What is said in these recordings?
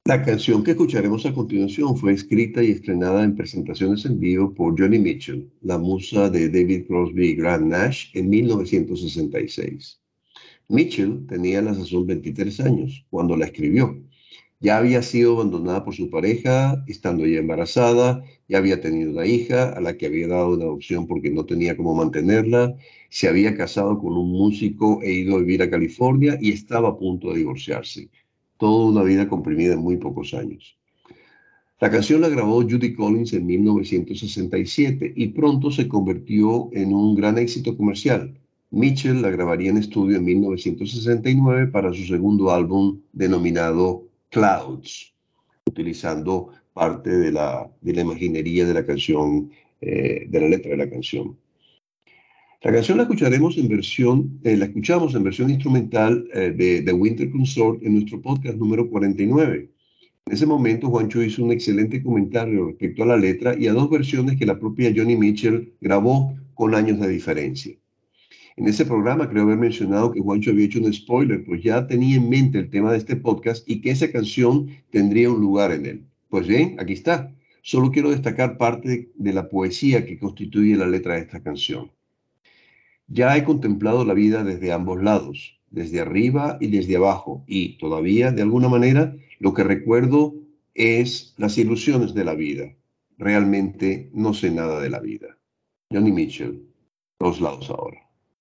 La canción que escucharemos a continuación fue escrita y estrenada en presentaciones en vivo por Joni Mitchell, la musa de David Crosby y Graham Nash, en 1966. Mitchell tenía a la sazón 23 años cuando la escribió. Ya había sido abandonada por su pareja, estando ya embarazada, ya había tenido una hija a la que había dado una adopción porque no tenía cómo mantenerla, se había casado con un músico e ido a vivir a California y estaba a punto de divorciarse. Toda una vida comprimida en muy pocos años. La canción la grabó Judy Collins en 1967 y pronto se convirtió en un gran éxito comercial. Mitchell la grabaría en estudio en 1969 para su segundo álbum denominado Clouds, utilizando parte de la imaginería de la canción, de la letra de la canción. La canción la escuchamos en versión instrumental de The Winter Consort en nuestro podcast número 49. En ese momento, Juancho hizo un excelente comentario respecto a la letra y a dos versiones que la propia Joni Mitchell grabó con años de diferencia. En ese programa creo haber mencionado que Juancho había hecho un spoiler, pues ya tenía en mente el tema de este podcast y que esa canción tendría un lugar en él. Pues bien, aquí está. Solo quiero destacar parte de la poesía que constituye la letra de esta canción. Ya he contemplado la vida desde ambos lados, desde arriba y desde abajo, y todavía, de alguna manera, lo que recuerdo es las ilusiones de la vida. Realmente no sé nada de la vida. Joni Mitchell, dos lados ahora.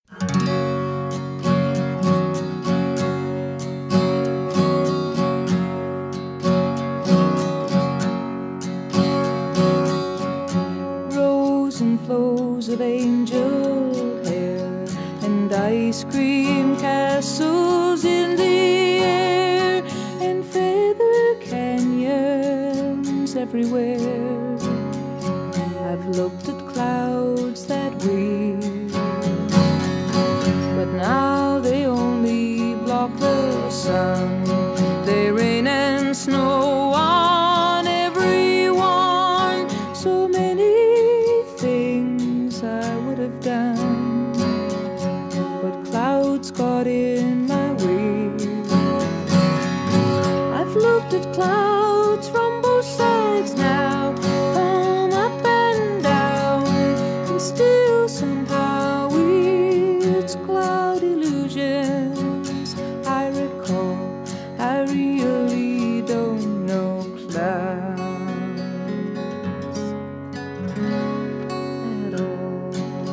Rows and flows of angel hair and ice cream castles in the air and feather canyons everywhere. I've looked at clouds that way, but now they only block the sun. They rain and snow on everyone. So many things I would have done, but clouds got in my way. I've looked at clouds from both sides now, from up and down, and still somehow it's cloud illusions I recall. I really don't know clouds at all.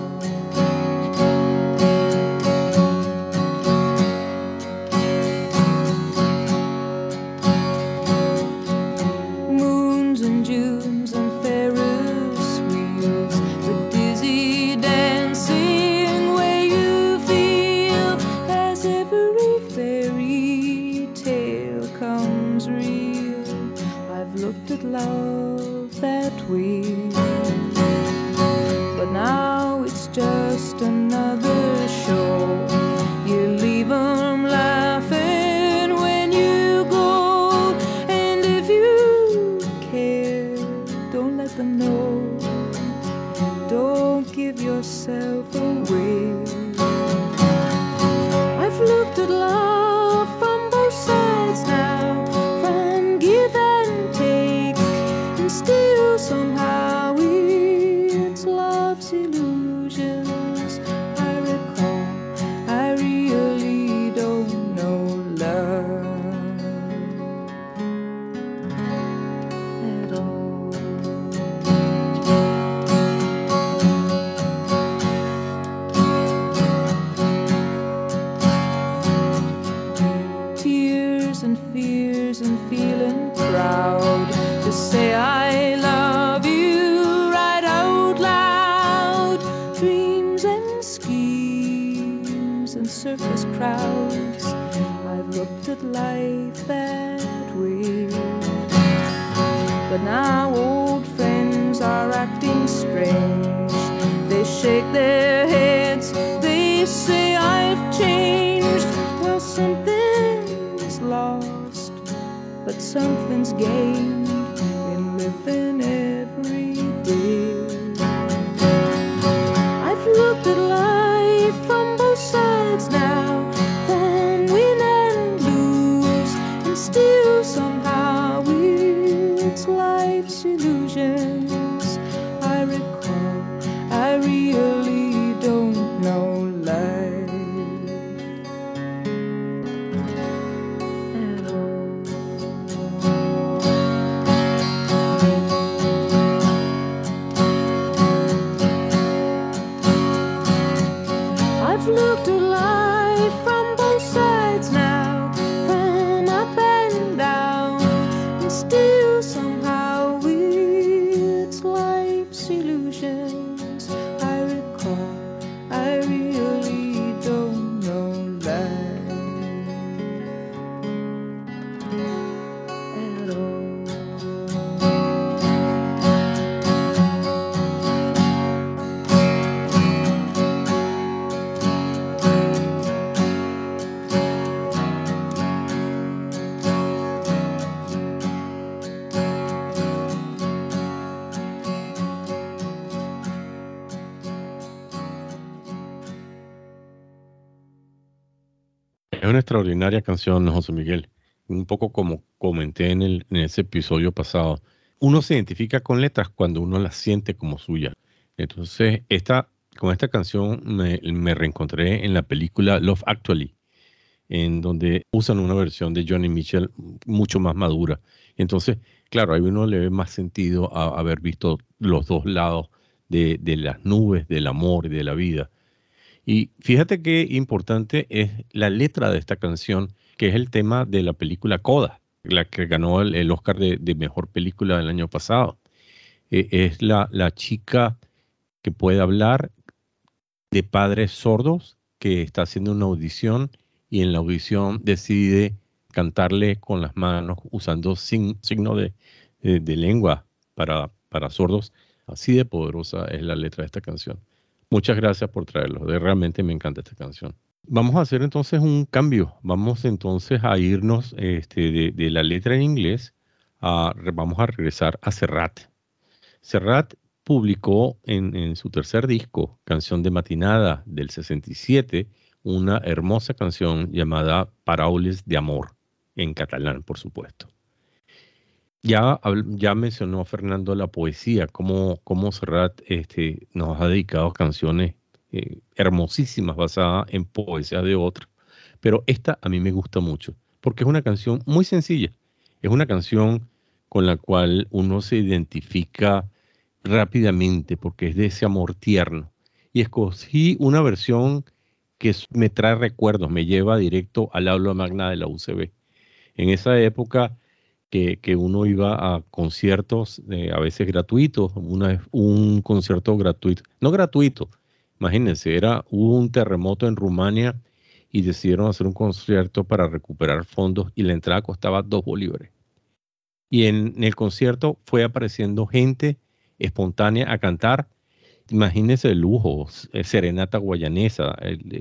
Moons and Junes and Ferris wheels, the dizzy dancing way you feel as every fairy tale comes real. I've looked at love that way, but now it's just another show. You leave 'em laughing when you go, and if you care, don't let them know. Don't give yourself away. I've looked at love from both sides now, from give and take, and still somehow it's love's illusions I recall. I really don't know love at all. Tears and fears and feeling proud to say I love you right out loud. Dreams and schemes and circus crowds, I've looked at life that way, but now old friends are acting strange. They shake their heads, they say I've changed. Well, something's lost, but something's gained in living every day. I've looked at life from both sides now, from win and lose, and still somehow weeds, life's illusions. I recall, I really don't know life at all. I've looked at life from both sides now, from up and down, and still somehow it's life's illusions. I recall, I really don't know life at all. Es una extraordinaria canción, José Miguel. Un poco como comenté en ese episodio pasado. Uno se identifica con letras cuando uno las siente como suya. Entonces, con esta canción me reencontré en la película Love Actually, en donde usan una versión de Johnny Mitchell mucho más madura. Entonces, claro, ahí uno le ve más sentido a haber visto los dos lados de las nubes, del amor y de la vida. Y fíjate qué importante es la letra de esta canción, que es el tema de la película Coda, la que ganó el Oscar de Mejor Película del año pasado. Es la chica que puede hablar de padres sordos, que está haciendo una audición y en la audición decide cantarle con las manos usando signo de lengua para sordos. Así de poderosa es la letra de esta canción. Muchas gracias por traerlo. Realmente me encanta esta canción. Vamos a hacer entonces un cambio. Vamos entonces a irnos de la letra en inglés. Vamos a regresar a Serrat. Serrat publicó en su tercer disco, Canción de Matinada del 67, una hermosa canción llamada Paraules de Amor, en catalán, por supuesto. Ya mencionó Fernando la poesía, cómo Serrat nos ha dedicado canciones hermosísimas basadas en poesía de otros, pero esta a mí me gusta mucho, porque es una canción muy sencilla, es una canción con la cual uno se identifica rápidamente, porque es de ese amor tierno, y escogí una versión que me trae recuerdos, me lleva directo al aula magna de la UCB. En esa época que uno iba a conciertos a veces gratuitos, una vez un concierto gratuito, no gratuito, imagínense, hubo un terremoto en Rumania y decidieron hacer un concierto para recuperar fondos y la entrada costaba 2 bolívares. Y en el concierto fue apareciendo gente espontánea a cantar. Imagínense el lujo, Serenata Guayanesa,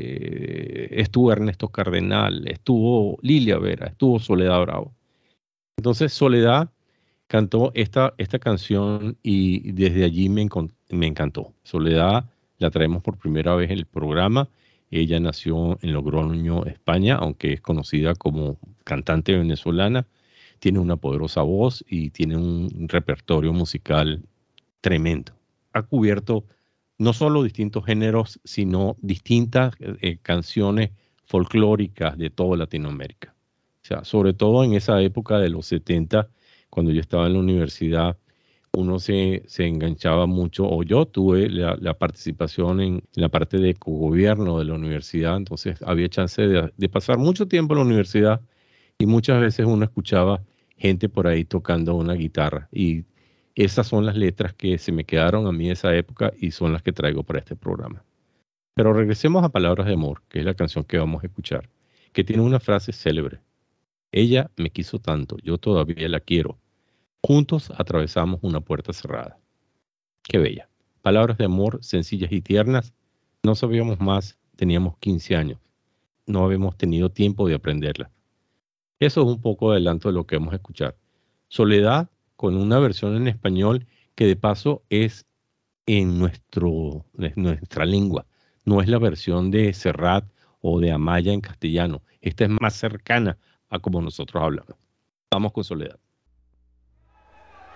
estuvo Ernesto Cardenal, estuvo Lilia Vera, estuvo Soledad Bravo. Entonces Soledad cantó esta canción y desde allí me encantó. Soledad la traemos por primera vez en el programa. Ella nació en Logroño, España, aunque es conocida como cantante venezolana. Tiene una poderosa voz y tiene un repertorio musical tremendo. Ha cubierto no solo distintos géneros, sino distintas canciones folclóricas de toda Latinoamérica. O sea, sobre todo en esa época de los 70, cuando yo estaba en la universidad, uno se enganchaba mucho, o yo tuve la participación en la parte de cogobierno de la universidad, entonces había chance de pasar mucho tiempo en la universidad y muchas veces uno escuchaba gente por ahí tocando una guitarra y esas son las letras que se me quedaron a mí de esa época y son las que traigo para este programa. Pero regresemos a Palabras de Amor, que es la canción que vamos a escuchar, que tiene una frase célebre. Ella me quiso tanto, yo todavía la quiero. Juntos atravesamos una puerta cerrada. Qué bella. Palabras de amor sencillas y tiernas. No sabíamos más, teníamos 15 años. No habíamos tenido tiempo de aprenderlas. Eso es un poco adelanto de lo que vamos a escuchar. Soledad, con una versión en español que de paso es en nuestra lengua. No es la versión de Serrat o de Amaya en castellano. Esta es más cercana a como nosotros hablamos. Vamos con Soledad.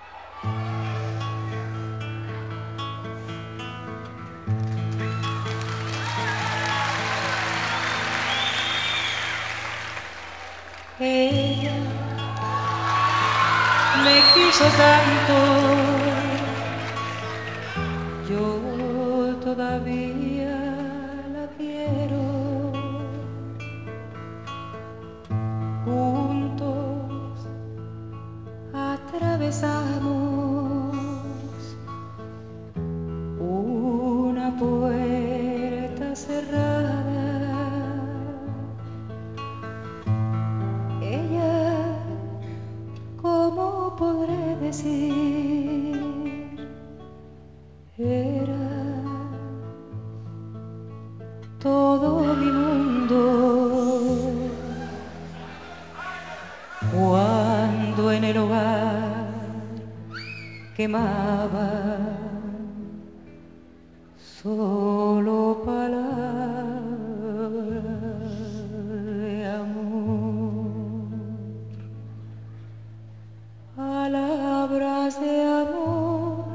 Ella me quiso tanto, yo todavía la quiero. Juntos atravesamos una puerta cerrada. Ella, ¿cómo podré decir? Era todo mi mundo. Cuando en el hogar quemaba solo palabras de amor, palabras de amor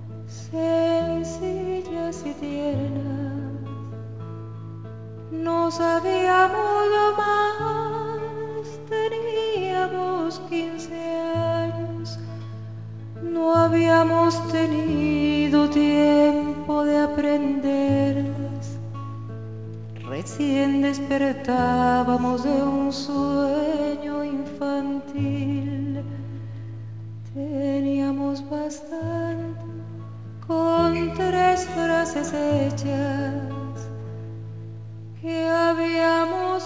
sencillas y tiernas. No sabíamos más, teníamos 15 años, no habíamos tenido tiempo de aprenderlas. Recién despertábamos de un sueño infantil. Teníamos bastante con 3 frases hechas que habíamos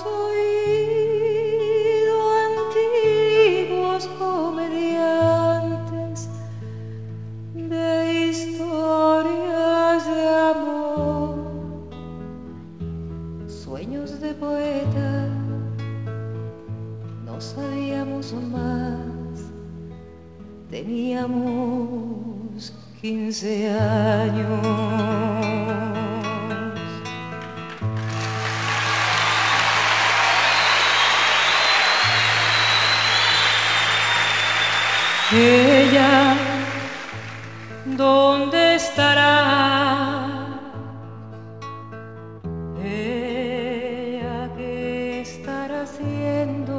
oído antiguos comediantes de historias de amor, sueños de poeta. No sabíamos más, teníamos 15 años. Ella, ¿dónde estará? Ella, ¿qué estará haciendo?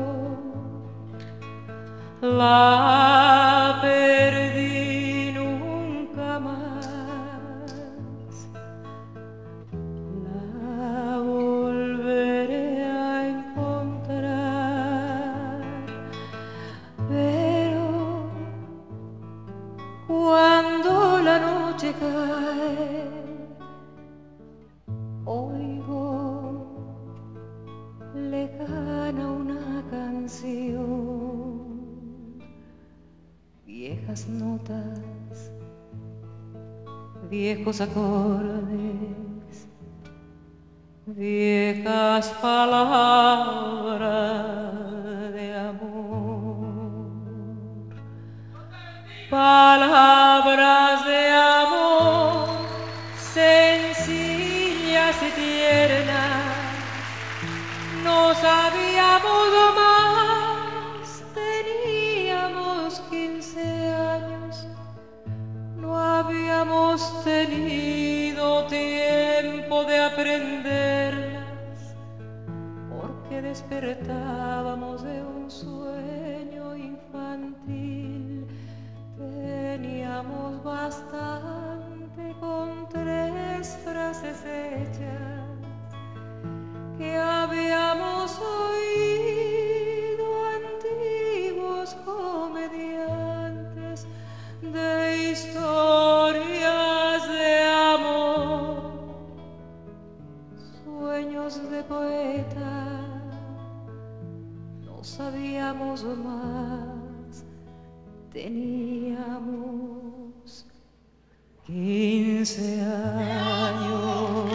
La perdí nunca más. La volveré a encontrar. Pero cuando la noche cae, oigo lejana una canción, viejas notas, viejos acordes, viejas palabras de amor, palabras de amor sencillas y tiernas. No sabíamos más, teníamos 15 años, no habíamos tenido tiempo de aprenderlas, porque despertábamos de un sueño infantil. Teníamos bastante con 3 frases hechas que habíamos oído antiguos comediantes de historias de amor, sueños de poeta. No sabíamos más, teníamos 15 años.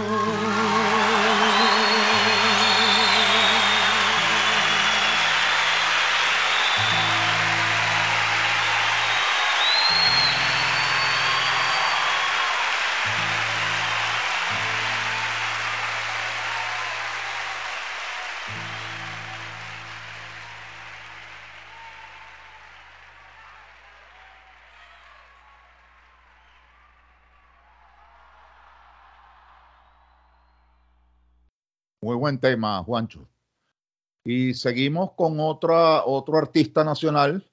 Muy buen tema, Juancho. Y seguimos con otro artista nacional.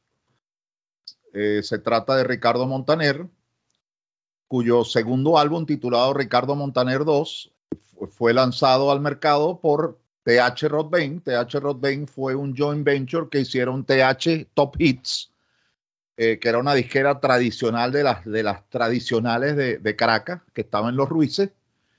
Se trata de Ricardo Montaner, cuyo segundo álbum, titulado Ricardo Montaner 2, fue lanzado al mercado por TH Rodbain. TH Rodbain fue un joint venture que hicieron TH Top Hits, que era una disquera tradicional de las tradicionales de Caracas, que estaba en Los Ruices,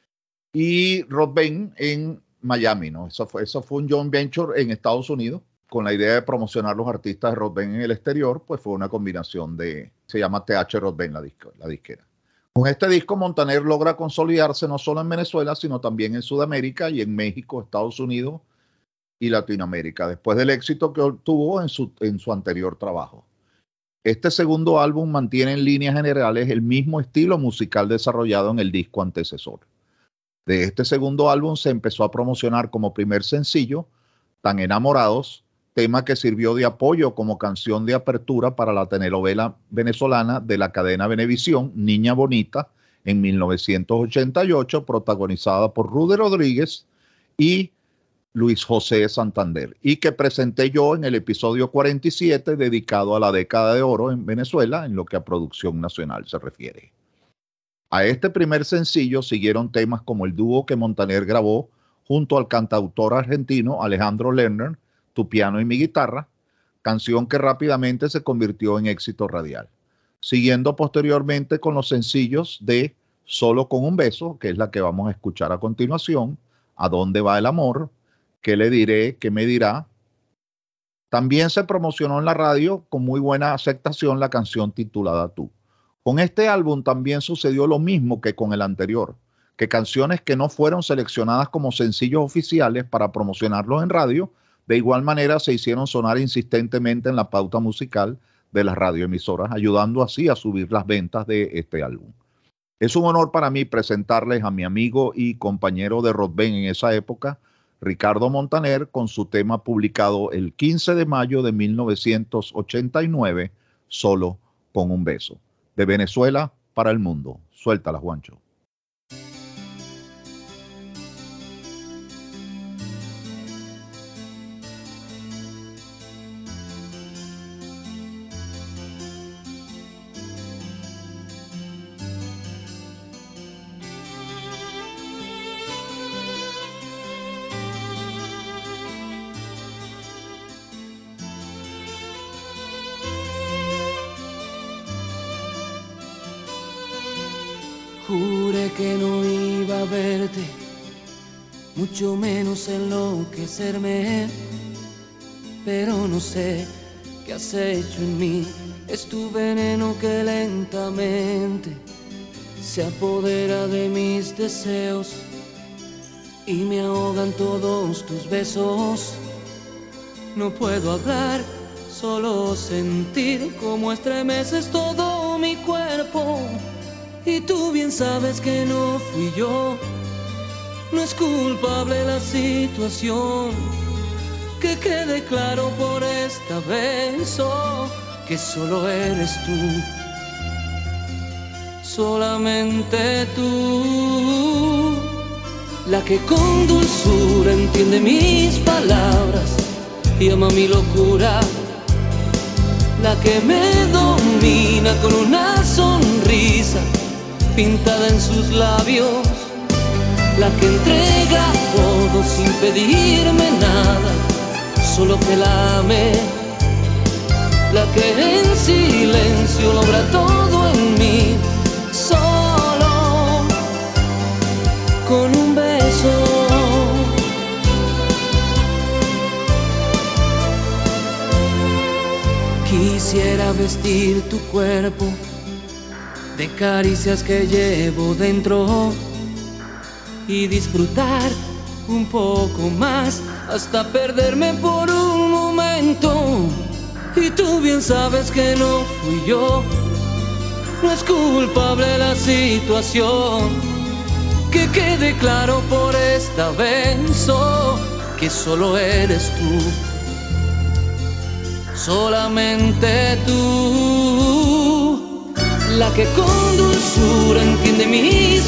y Rodbain en Miami, ¿no? Eso fue un joint venture en Estados Unidos, con la idea de promocionar los artistas de Rodbain en el exterior. Pues fue una combinación se llama TH Rodbain la disquera. Con este disco, Montaner logra consolidarse no solo en Venezuela, sino también en Sudamérica y en México, Estados Unidos y Latinoamérica, después del éxito que obtuvo en su anterior trabajo. Este segundo álbum mantiene en líneas generales el mismo estilo musical desarrollado en el disco antecesor. De este segundo álbum se empezó a promocionar como primer sencillo Tan Enamorados, tema que sirvió de apoyo como canción de apertura para la telenovela venezolana de la cadena Venevisión, Niña Bonita, en 1988, protagonizada por Rudy Rodríguez y Luis José Santander, y que presenté yo en el episodio 47, dedicado a la década de oro en Venezuela, en lo que a producción nacional se refiere. A este primer sencillo siguieron temas como el dúo que Montaner grabó junto al cantautor argentino Alejandro Lerner, Tu piano y mi guitarra, canción que rápidamente se convirtió en éxito radial. Siguiendo posteriormente con los sencillos de Solo con un beso, que es la que vamos a escuchar a continuación, ¿A dónde va el amor?, ¿Qué le diré?, ¿Qué me dirá? También se promocionó en la radio con muy buena aceptación la canción titulada Tú. Con este álbum también sucedió lo mismo que con el anterior, que canciones que no fueron seleccionadas como sencillos oficiales para promocionarlos en radio, de igual manera se hicieron sonar insistentemente en la pauta musical de las radioemisoras, ayudando así a subir las ventas de este álbum. Es un honor para mí presentarles a mi amigo y compañero de Rodbain en esa época, Ricardo Montaner, con su tema publicado el 15 de mayo de 1989, Solo con un beso. De Venezuela para el mundo. Suéltala, Juancho. Juré que no iba a verte, mucho menos enloquecerme, pero no sé qué has hecho en mí. Es tu veneno que lentamente se apodera de mis deseos y me ahogan todos tus besos. No puedo hablar, solo sentir cómo estremeces todo mi cuerpo. Y tú bien sabes que no fui yo, no es culpable la situación. Que quede claro por esta vez, oh, que solo eres tú, solamente tú, la que con dulzura entiende mis palabras y ama mi locura, la que me domina con una sonrisa pintada en sus labios, la que entrega todo sin pedirme nada, solo que la ame, la que en silencio logra todo en mí, solo con un beso. Quisiera vestir tu cuerpo de caricias que llevo dentro y disfrutar un poco más hasta perderme por un momento. Y tú bien sabes que no fui yo, no es culpable la situación. Que quede claro por esta vez, oh, que solo eres tú, solamente tú, la que con dulzura entiende mis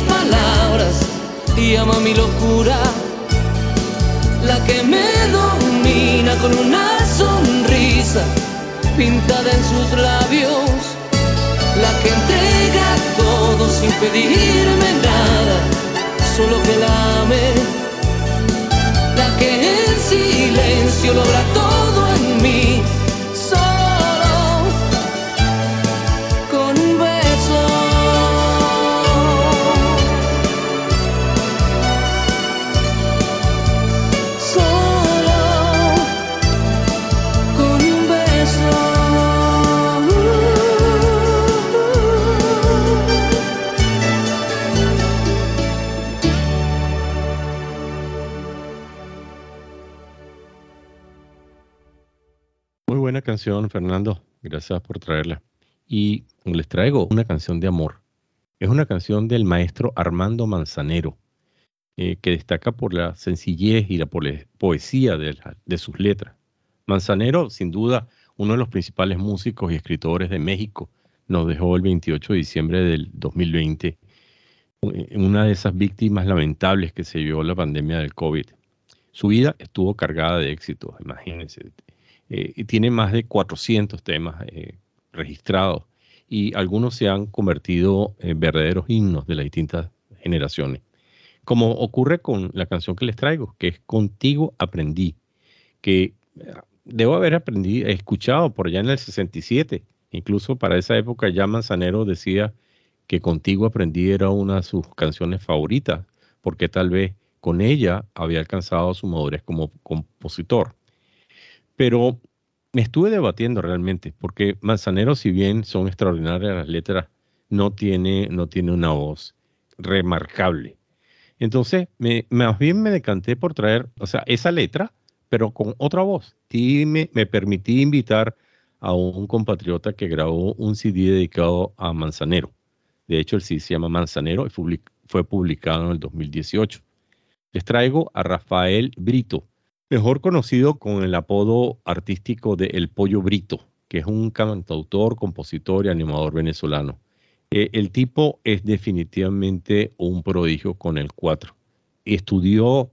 palabras y ama mi locura, la que me domina con una sonrisa pintada en sus labios, la que entrega todo sin pedirme nada, solo que la ame, la que en silencio logra todo en mí, solo con un beso. Solo con un beso. Muy buena canción, Fernando. Gracias por traerla. Y les traigo una canción de amor. Es una canción del maestro Armando Manzanero, que destaca por la sencillez y la poesía de sus letras. Manzanero, sin duda, uno de los principales músicos y escritores de México, nos dejó el 28 de diciembre del 2020, una de esas víctimas lamentables que se vio la pandemia del COVID. Su vida estuvo cargada de éxitos, imagínense. Y tiene más de 400 temas registrados y algunos se han convertido en verdaderos himnos de las distintas generaciones. Como ocurre con la canción que les traigo, que es Contigo Aprendí, que debo haber escuchado por allá en el 67. Incluso para esa época ya Manzanero decía que Contigo Aprendí era una de sus canciones favoritas, porque tal vez con ella había alcanzado su madurez como compositor. Pero me estuve debatiendo realmente, porque Manzanero, si bien son extraordinarias las letras, no tiene una voz remarcable. Entonces, más bien me decanté por traer, esa letra, pero con otra voz. Y me permití invitar a un compatriota que grabó un CD dedicado a Manzanero. De hecho, el CD se llama Manzanero y fue publicado en el 2018. Les traigo a Rafael Brito, mejor conocido con el apodo artístico de El Pollo Brito, que es un cantautor, compositor y animador venezolano. El tipo es definitivamente un prodigio con el cuatro. Estudió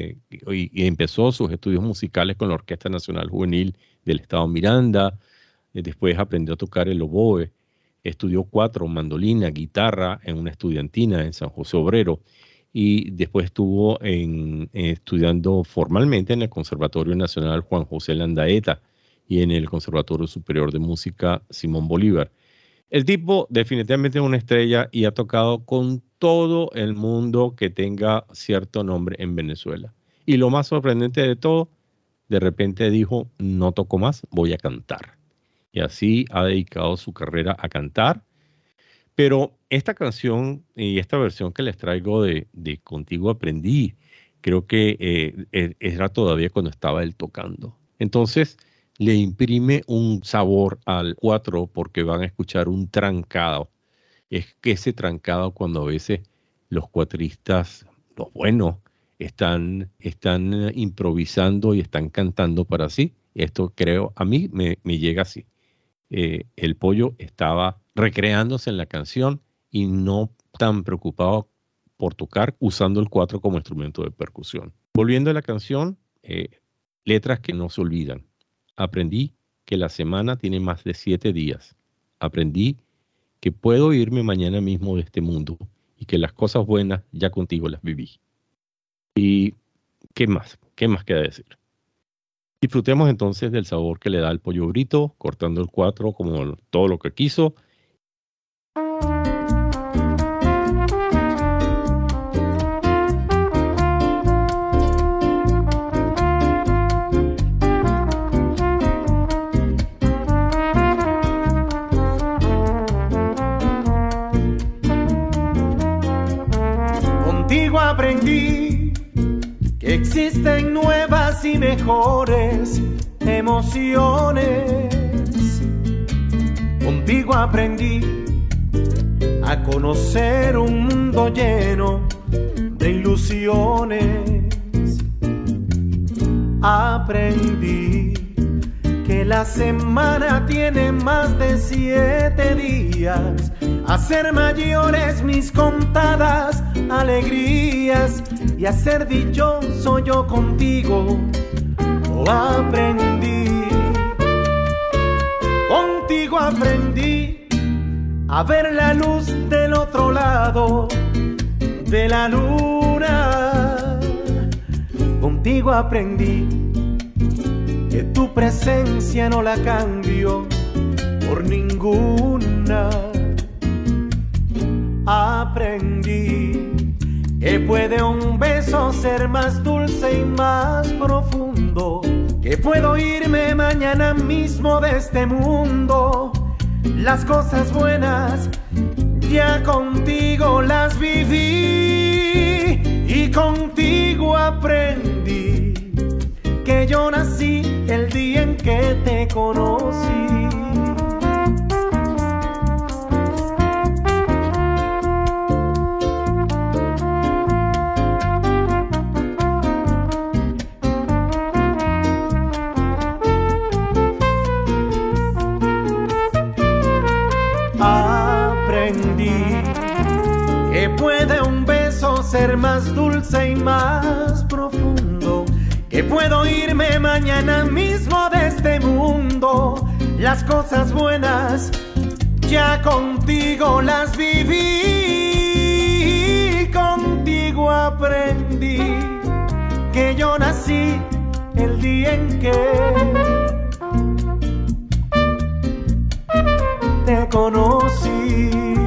y empezó sus estudios musicales con la Orquesta Nacional Juvenil del Estado Miranda. Después aprendió a tocar el oboe. Estudió cuatro, mandolina, guitarra en una estudiantina en San José Obrero. Y después estuvo estudiando formalmente en el Conservatorio Nacional Juan José Landaeta y en el Conservatorio Superior de Música Simón Bolívar. El tipo definitivamente es una estrella y ha tocado con todo el mundo que tenga cierto nombre en Venezuela. Y lo más sorprendente de todo, de repente dijo, no toco más, voy a cantar. Y así ha dedicado su carrera a cantar. Pero esta canción y esta versión que les traigo de Contigo Aprendí, creo que era todavía cuando estaba él tocando. Entonces le imprime un sabor al cuatro porque van a escuchar un trancado. Es que ese trancado cuando a veces los cuatristas, los buenos, están improvisando y están cantando para sí. Esto creo, a mí me llega así. El Pollo estaba recreándose en la canción y no tan preocupado por tocar usando el cuatro como instrumento de percusión. Volviendo a la canción, letras que no se olvidan. Aprendí que la semana tiene más de 7 días. Aprendí que puedo irme mañana mismo de este mundo y que las cosas buenas ya contigo las viví. ¿Y qué más? ¿Qué más queda decir? Disfrutemos entonces del sabor que le da el Pollo Brito, cortando el cuatro como todo lo que quiso. Contigo aprendí que existen nuevas y mejores emociones. Contigo aprendí a conocer un mundo lleno de ilusiones. Aprendí que la semana tiene más de 7 días, a ser mayores mis contadas alegrías y a ser dichoso yo contigo aprendí, contigo aprendí a ver la luz del otro lado de la luna. Contigo aprendí que tu presencia no la cambio por ninguna. Aprendí que puede un beso ser más dulce y más profundo, que puedo irme mañana mismo de este mundo. Las cosas buenas ya contigo las viví y contigo aprendí que yo nací el día en que te conocí. Puede un beso ser más dulce y más profundo, que puedo irme mañana mismo de este mundo. Las cosas buenas ya contigo las viví, contigo aprendí que yo nací el día en que te conocí.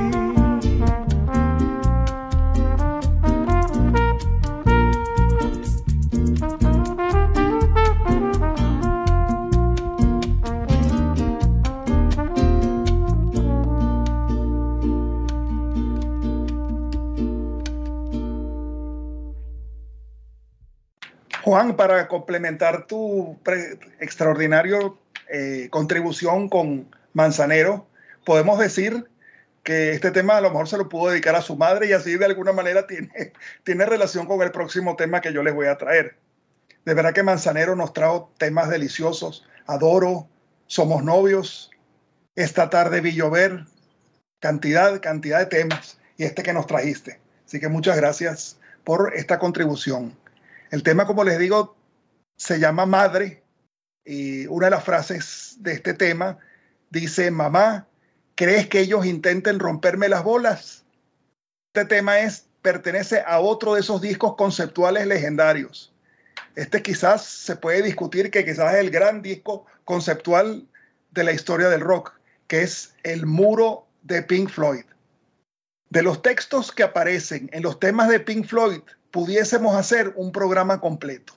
Juan, para complementar tu extraordinario contribución con Manzanero, podemos decir que este tema a lo mejor se lo pudo dedicar a su madre y así de alguna manera tiene relación con el próximo tema que yo les voy a traer. De verdad que Manzanero nos trajo temas deliciosos. Adoro, Somos Novios, Esta tarde vi llover, cantidad de temas y este que nos trajiste. Así que muchas gracias por esta contribución. El tema, como les digo, se llama Madre y una de las frases de este tema dice: mamá, ¿crees que ellos intenten romperme las bolas? Este tema pertenece a otro de esos discos conceptuales legendarios. Este quizás se puede discutir que quizás es el gran disco conceptual de la historia del rock, que es El Muro de Pink Floyd. De los textos que aparecen en los temas de Pink Floyd, pudiésemos hacer un programa completo.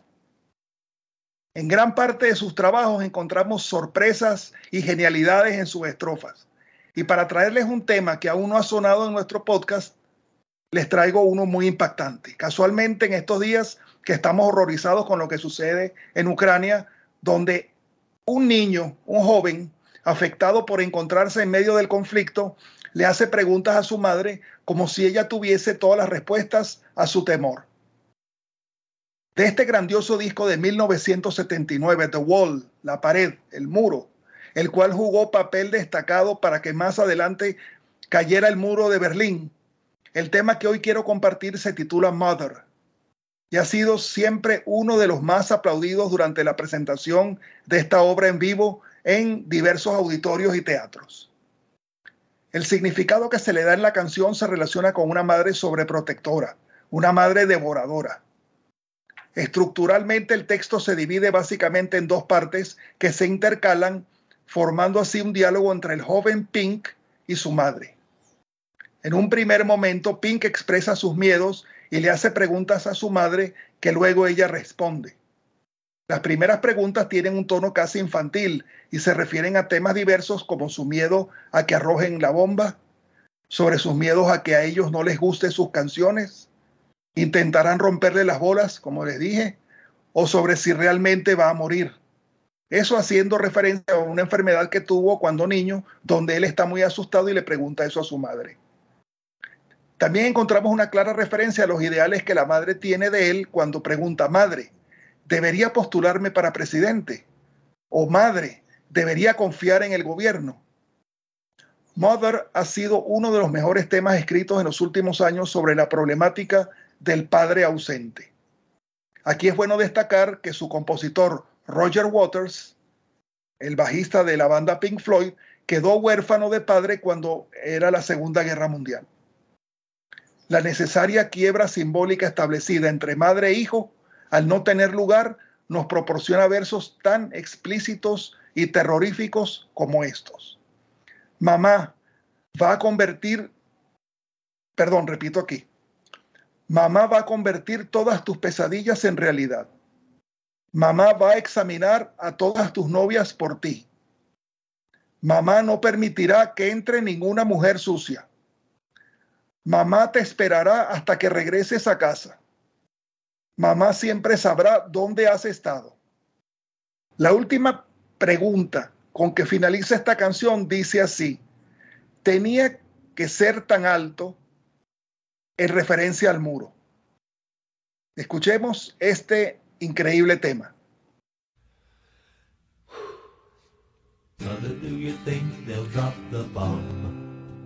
En gran parte de sus trabajos encontramos sorpresas y genialidades en sus estrofas. Y para traerles un tema que aún no ha sonado en nuestro podcast, les traigo uno muy impactante. Casualmente en estos días que estamos horrorizados con lo que sucede en Ucrania, donde un niño, un joven, afectado por encontrarse en medio del conflicto, le hace preguntas a su madre como si ella tuviese todas las respuestas a su temor. De este grandioso disco de 1979, The Wall, La Pared, El Muro, el cual jugó papel destacado para que más adelante cayera el muro de Berlín, el tema que hoy quiero compartir se titula Mother y ha sido siempre uno de los más aplaudidos durante la presentación de esta obra en vivo en diversos auditorios y teatros. El significado que se le da en la canción se relaciona con una madre sobreprotectora, una madre devoradora. Estructuralmente el texto se divide básicamente en dos partes que se intercalan, formando así un diálogo entre el joven Pink y su madre. En un primer momento, Pink expresa sus miedos y le hace preguntas a su madre que luego ella responde. Las primeras preguntas tienen un tono casi infantil y se refieren a temas diversos como su miedo a que arrojen la bomba, sobre sus miedos a que a ellos no les gusten sus canciones, intentarán romperle las bolas, como les dije, o sobre si realmente va a morir. Eso haciendo referencia a una enfermedad que tuvo cuando niño, donde él está muy asustado y le pregunta eso a su madre. También encontramos una clara referencia a los ideales que la madre tiene de él cuando pregunta: madre, ¿debería postularme para presidente? O madre, ¿debería confiar en el gobierno? Mother ha sido uno de los mejores temas escritos en los últimos años sobre la problemática del padre ausente. Aquí es bueno destacar que su compositor, Roger Waters, el bajista de la banda Pink Floyd, quedó huérfano de padre cuando era la Segunda Guerra Mundial. La necesaria quiebra simbólica establecida entre madre e hijo, al no tener lugar, nos proporciona versos tan explícitos y terroríficos como estos. Mamá va a convertir todas tus pesadillas en realidad. Mamá va a examinar a todas tus novias por ti. Mamá no permitirá que entre ninguna mujer sucia. Mamá te esperará hasta que regreses a casa. Mamá siempre sabrá dónde has estado. La última pregunta con que finaliza esta canción dice así: tenía que ser tan alto, en referencia al muro. Escuchemos este increíble tema. Mother, do you think they'll drop the bomb?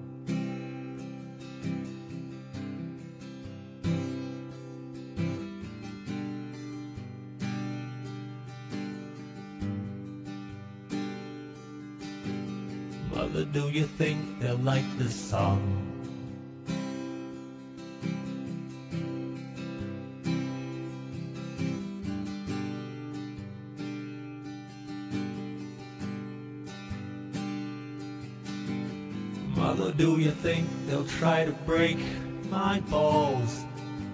Mother, do you think they'll like this song? Mother, do you think they'll try to break my balls?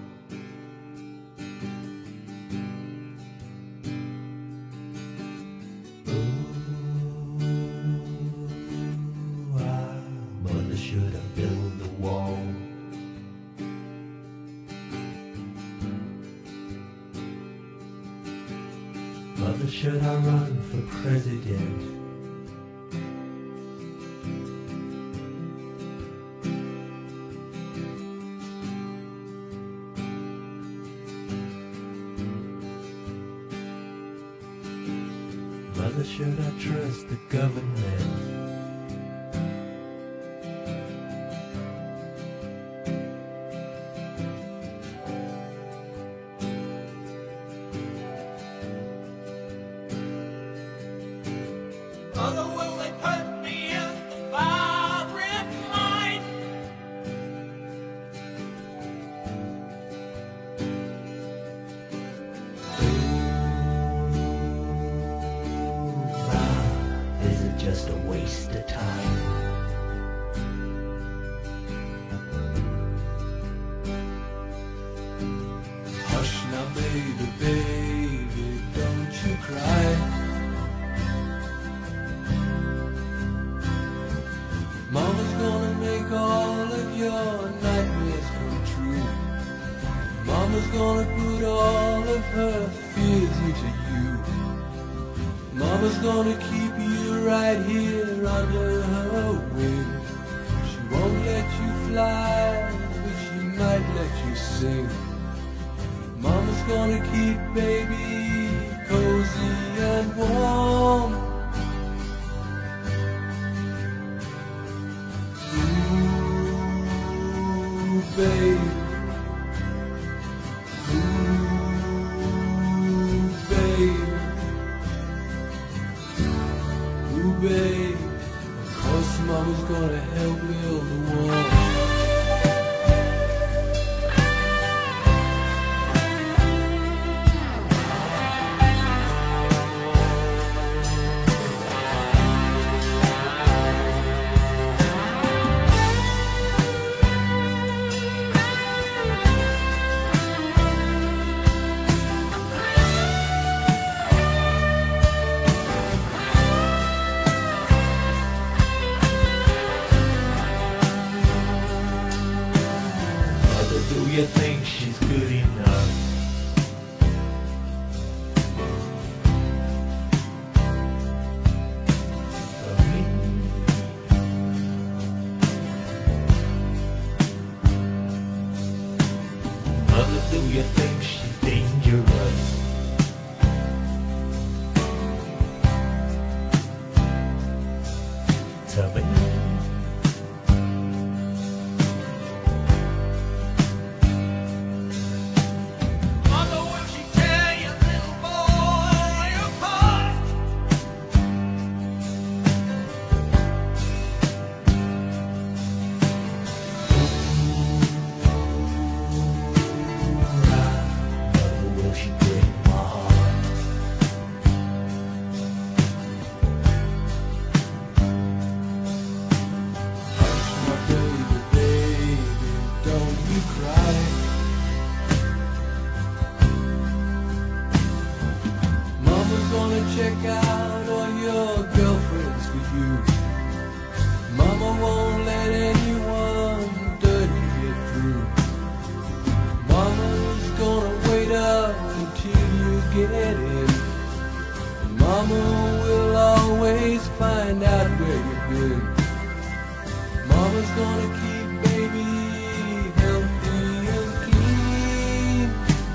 Mother should have built the wall. Mother, should I run for president? Mother, should I trust the government? Mother, will they put me in the firing line? Is it just a waste of time? Hush now, baby, baby, don't you cry. Mama's gonna make all of your nightmares come true. Mama's gonna put all of her fears into you. Mama's gonna keep you right here under her wing. She won't let you fly, but she might let you sing. Mama's gonna keep baby cozy and warm. Ooh, babe. Ooh, babe. Ooh, babe. Of course Mama's gonna help build the wall. Do you think she's good enough? For me? Mother, do you think she's dangerous? Tell me. Mother, will she tear your little boy apart? Mama's gonna keep baby healthy and clean.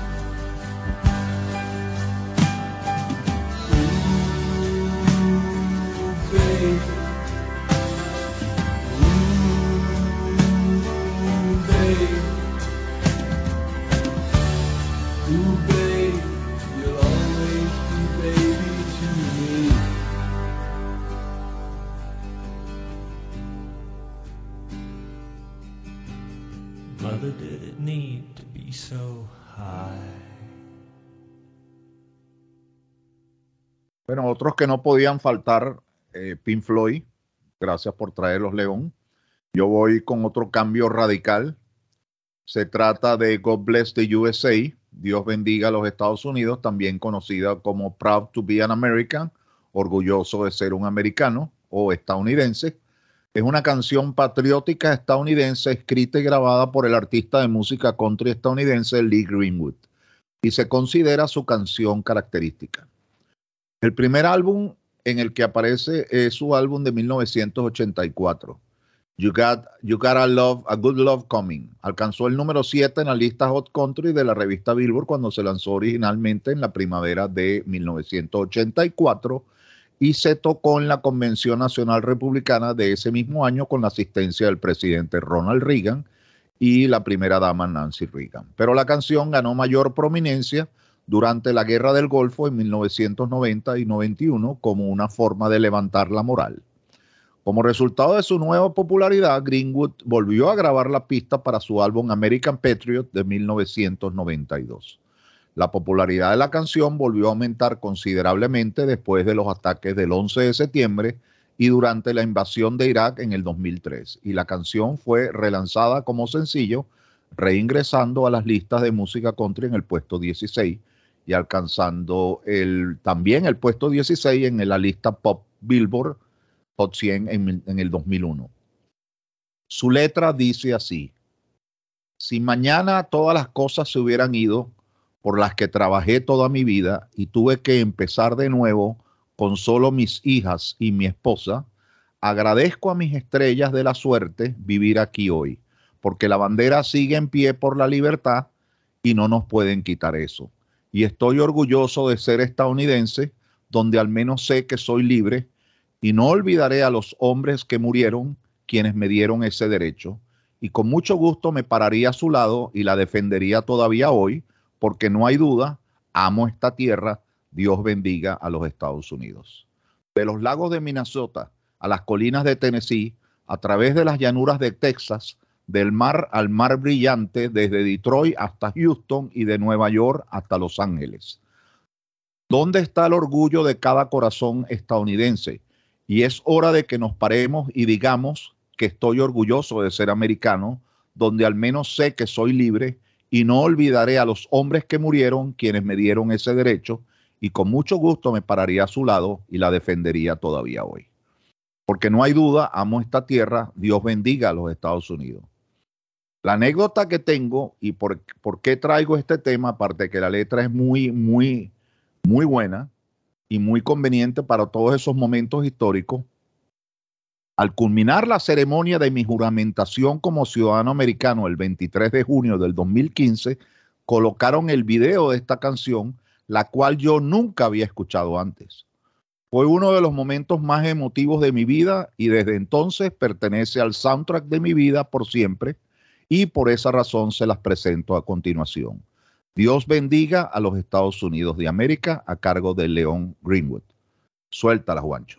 Ooh, baby. Ooh, baby. Ooh, baby. You'll always be baby to me. Mother, did it need to be so high? Bueno, otros que no podían faltar, Pink Floyd, gracias por traerlos, León. Yo voy con otro cambio radical. Se trata de God Bless the USA, Dios bendiga a los Estados Unidos, también conocida como Proud to be an American, orgulloso de ser un americano o estadounidense. Es una canción patriótica estadounidense escrita y grabada por el artista de música country estadounidense Lee Greenwood y se considera su canción característica. El primer álbum en el que aparece es su álbum de 1984, You Gotta Love, A Good Love Coming. Alcanzó el número 7 en la lista Hot Country de la revista Billboard cuando se lanzó originalmente en la primavera de 1984 y se tocó en la Convención Nacional Republicana de ese mismo año con la asistencia del presidente Ronald Reagan y la primera dama Nancy Reagan. Pero la canción ganó mayor prominencia durante la Guerra del Golfo en 1990 y 91 como una forma de levantar la moral. Como resultado de su nueva popularidad, Greenwood volvió a grabar la pista para su álbum American Patriot de 1992. La popularidad de la canción volvió a aumentar considerablemente después de los ataques del 11 de septiembre y durante la invasión de Irak en el 2003, y la canción fue relanzada como sencillo, reingresando a las listas de música country en el puesto 16 y alcanzando también el puesto 16 en la lista Pop Billboard Hot 100 en el 2001. Su letra dice así: si mañana todas las cosas se hubieran ido por las que trabajé toda mi vida y tuve que empezar de nuevo con solo mis hijas y mi esposa, agradezco a mis estrellas de la suerte vivir aquí hoy, porque la bandera sigue en pie por la libertad y no nos pueden quitar eso. Y estoy orgulloso de ser estadounidense, donde al menos sé que soy libre, y no olvidaré a los hombres que murieron, quienes me dieron ese derecho, y con mucho gusto me pararía a su lado y la defendería todavía hoy, porque no hay duda, amo esta tierra, Dios bendiga a los Estados Unidos. De los lagos de Minnesota a las colinas de Tennessee, a través de las llanuras de Texas, del mar al mar brillante, desde Detroit hasta Houston y de Nueva York hasta Los Ángeles. ¿Dónde está el orgullo de cada corazón estadounidense? Y es hora de que nos paremos y digamos que estoy orgulloso de ser americano, donde al menos sé que soy libre y no olvidaré a los hombres que murieron, quienes me dieron ese derecho, y con mucho gusto me pararía a su lado y la defendería todavía hoy. Porque no hay duda, amo esta tierra, Dios bendiga a los Estados Unidos. La anécdota que tengo y por qué traigo este tema, aparte de que la letra es muy, muy, muy buena y muy conveniente para todos esos momentos históricos, al culminar la ceremonia de mi juramentación como ciudadano americano el 23 de junio del 2015, colocaron el video de esta canción, la cual yo nunca había escuchado antes. Fue uno de los momentos más emotivos de mi vida y desde entonces pertenece al soundtrack de mi vida por siempre, y por esa razón se las presento a continuación. Dios bendiga a los Estados Unidos de América, a cargo de León Greenwood. Suéltala, Juancho.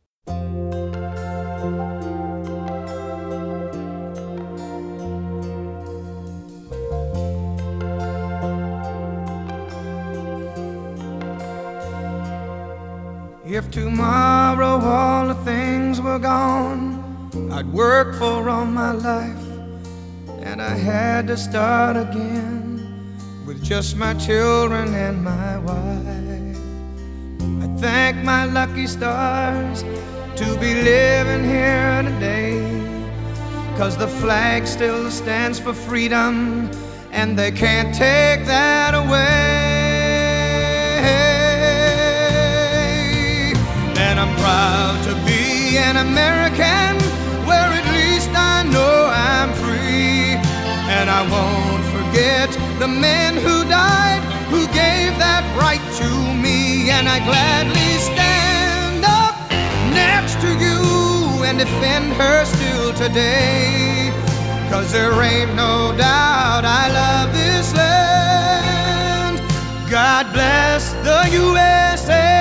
If tomorrow all the things were gone I'd work for all my life, and I had to start again with just my children and my wife. I thank my lucky stars to be living here today, 'cause the flag still stands for freedom, and they can't take that away. And I'm proud to be an American, where at least I know the man who died, who gave that right to me, and I gladly stand up next to you and defend her still today. 'Cause there ain't no doubt I love this land. God bless the USA.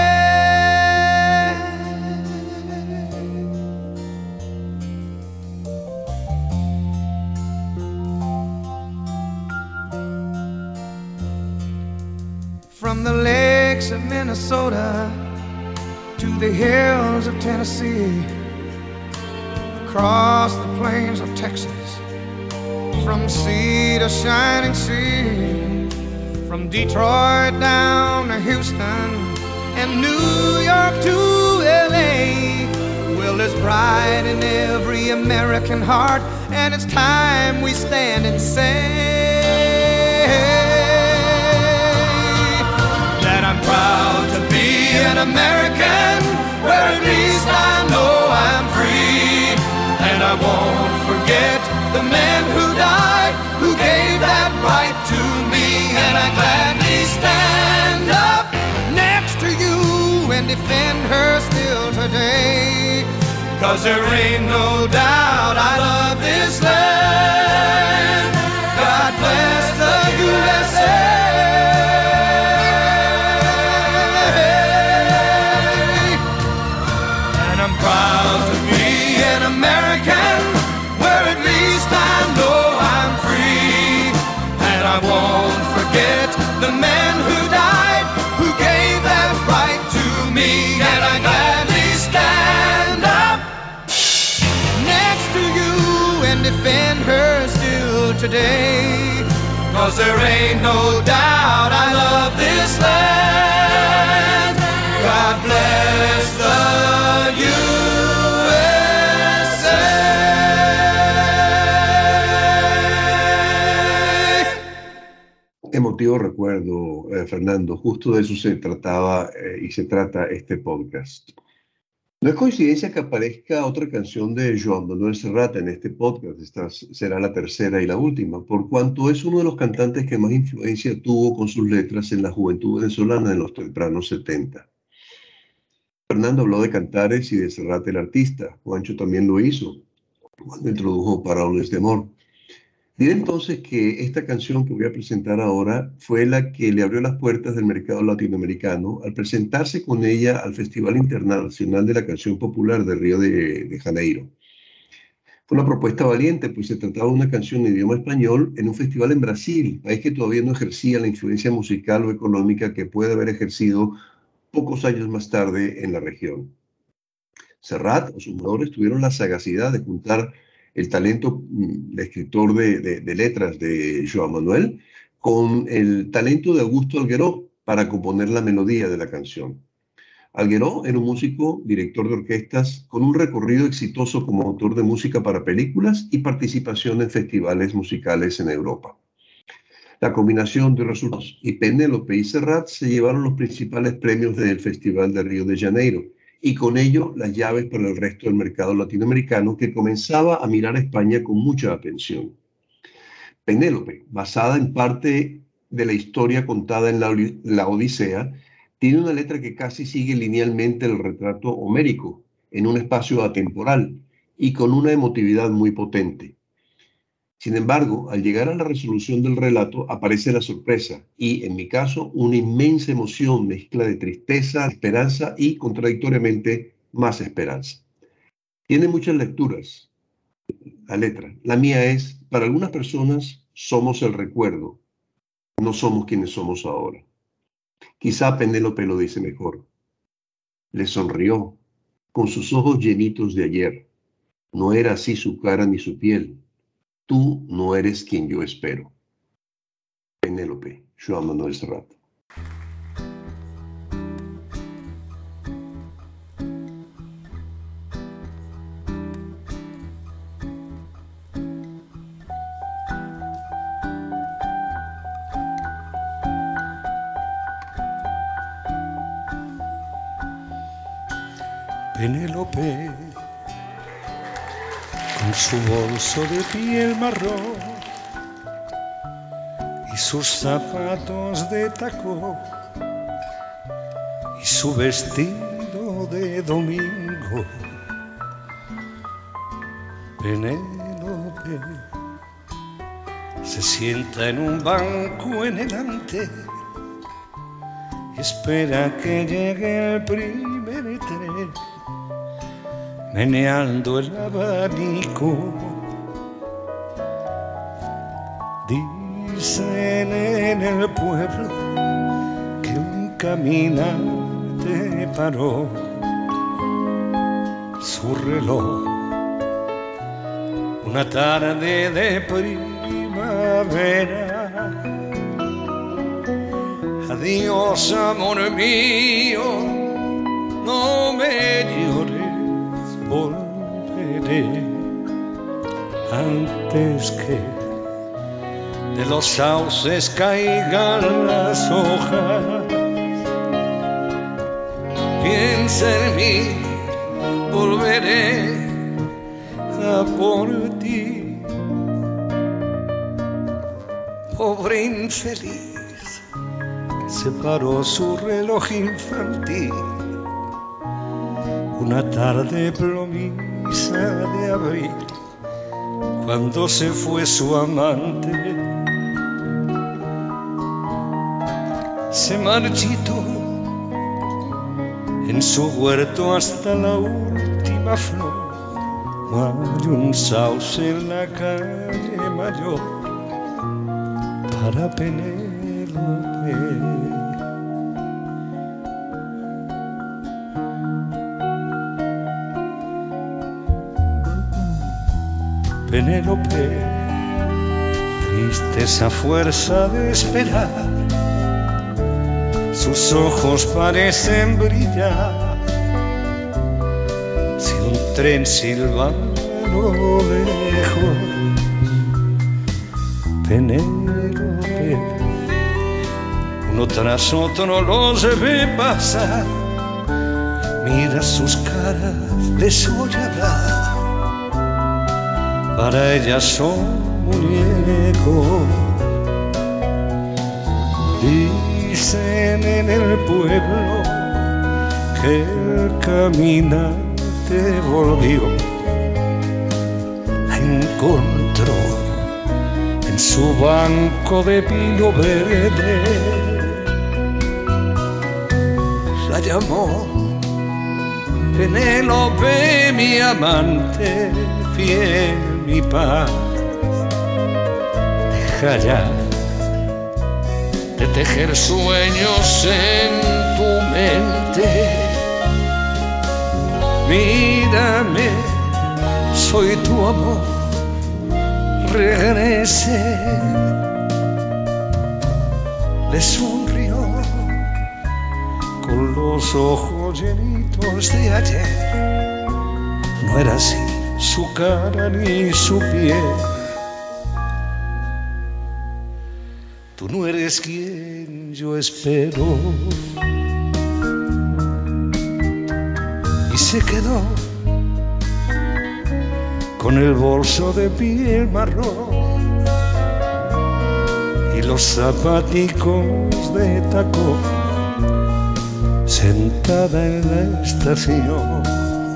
From the lakes of Minnesota to the hills of Tennessee, across the plains of Texas, from sea to shining sea, from Detroit down to Houston and New York to LA. Well, there's pride in every American heart, and it's time we stand and say that I'm proud to be an American, where at least I know I'm free. And I won't forget the man who died, who gave that right to me. And I gladly stand up next to you and defend her still today. 'Cause there ain't no doubt I love this land. God bless the USA. And I'm proud to be an American, where at least I know I'm free. And I won't forget the man who died, who gave that right to me. And I gladly stand up next to you and defend her still today. 'Cause there ain't no doubt I love this land. God bless the USA. Emotivo recuerdo, Fernando, justo de eso se trataba y se trata este podcast. No es coincidencia que aparezca otra canción de Joan Manuel Serrat en este podcast. Esta será la tercera y la última, por cuanto es uno de los cantantes que más influencia tuvo con sus letras en la juventud venezolana en los tempranos 70. Fernando habló de Cantares y de Serrat el artista. Juancho también lo hizo cuando introdujo Paroles de Amor. Diré entonces que esta canción que voy a presentar ahora fue la que le abrió las puertas del mercado latinoamericano al presentarse con ella al Festival Internacional de la Canción Popular de Río de Janeiro. Fue una propuesta valiente, pues se trataba de una canción en idioma español en un festival en Brasil, país que todavía no ejercía la influencia musical o económica que puede haber ejercido pocos años más tarde en la región. Serrat o sus autores tuvieron la sagacidad de juntar el talento de escritor de letras de Joan Manuel con el talento de Augusto Algueró para componer la melodía de la canción. Algueró era un músico, director de orquestas, con un recorrido exitoso como autor de música para películas y participación en festivales musicales en Europa. La combinación de resultados y Penélope y Serrat se llevaron los principales premios del Festival de Río de Janeiro, y con ello las llaves para el resto del mercado latinoamericano que comenzaba a mirar a España con mucha atención. Penélope, basada en parte de la historia contada en la Odisea, tiene una letra que casi sigue linealmente el retrato homérico, en un espacio atemporal y con una emotividad muy potente. Sin embargo, al llegar a la resolución del relato aparece la sorpresa y, en mi caso, una inmensa emoción, mezcla de tristeza, esperanza y, contradictoriamente, más esperanza. Tiene muchas lecturas la letra. La mía es, para algunas personas, somos el recuerdo, no somos quienes somos ahora. Quizá Penélope lo dice mejor. Le sonrió, con sus ojos llenitos de ayer. No era así su cara ni su piel. Tú no eres quien yo espero. Penélope, Joan Manuel Serrat. Penélope, con su bolso de piel marrón y sus zapatos de tacón y su vestido de domingo. Penélope se sienta en un banco en el ante y espera que llegue el primer tren, meneando el abanico. Dicen en el pueblo que un caminante paró su reloj una tarde de primavera. Adiós, amor mío, no me llores, volveré antes que de los sauces caigan las hojas. Piensa en mí, volveré a por ti. Pobre infeliz que separó su reloj infantil una tarde plomiza de abril, cuando se fue su amante. Se marchitó en su huerto hasta la última flor. No hay un sauce en la calle Mayor para Penélope. Penélope, triste esa fuerza de esperar, sus ojos parecen brillar. Si un tren silba a lo lejos, Penélope, uno tras otro los ve pasar, mira sus caras desolladas, para ella son muñecos. Dicen en el pueblo que el caminante volvió, la encontró en su banco de pino verde, la llamó Penélope, mi amante fiel, mi paz. Deja ya de tejer sueños en tu mente. Mírame, soy tu amor, regrese. Le sonrió con los ojos llenitos de ayer. No era así su cara ni su piel. Tú no eres quien yo espero. Y se quedó con el bolso de piel marrón y los zapaticos de tacón, sentada en la estación.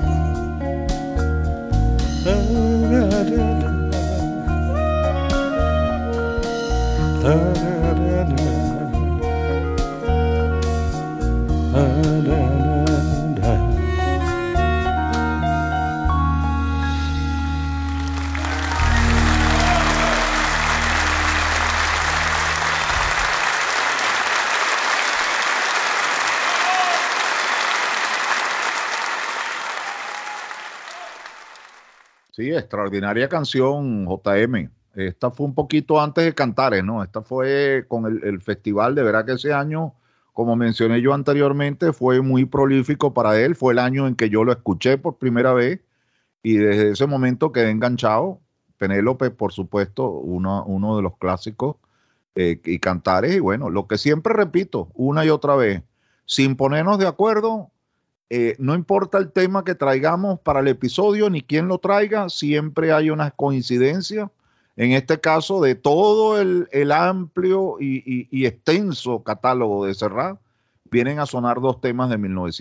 Sí, extraordinaria canción, JM. Esta fue un poquito antes de Cantares, ¿no? Esta fue con el festival. De verdad que ese año, como mencioné yo anteriormente, fue muy prolífico para él. Fue el año en que yo lo escuché por primera vez y desde ese momento quedé enganchado. Penélope, por supuesto, uno de los clásicos, y Cantares. Y bueno, lo que siempre repito una y otra vez, sin ponernos de acuerdo, no importa el tema que traigamos para el episodio ni quién lo traiga, siempre hay una coincidencia En este caso, de todo el amplio y extenso catálogo de Serrat, vienen a sonar 2 temas de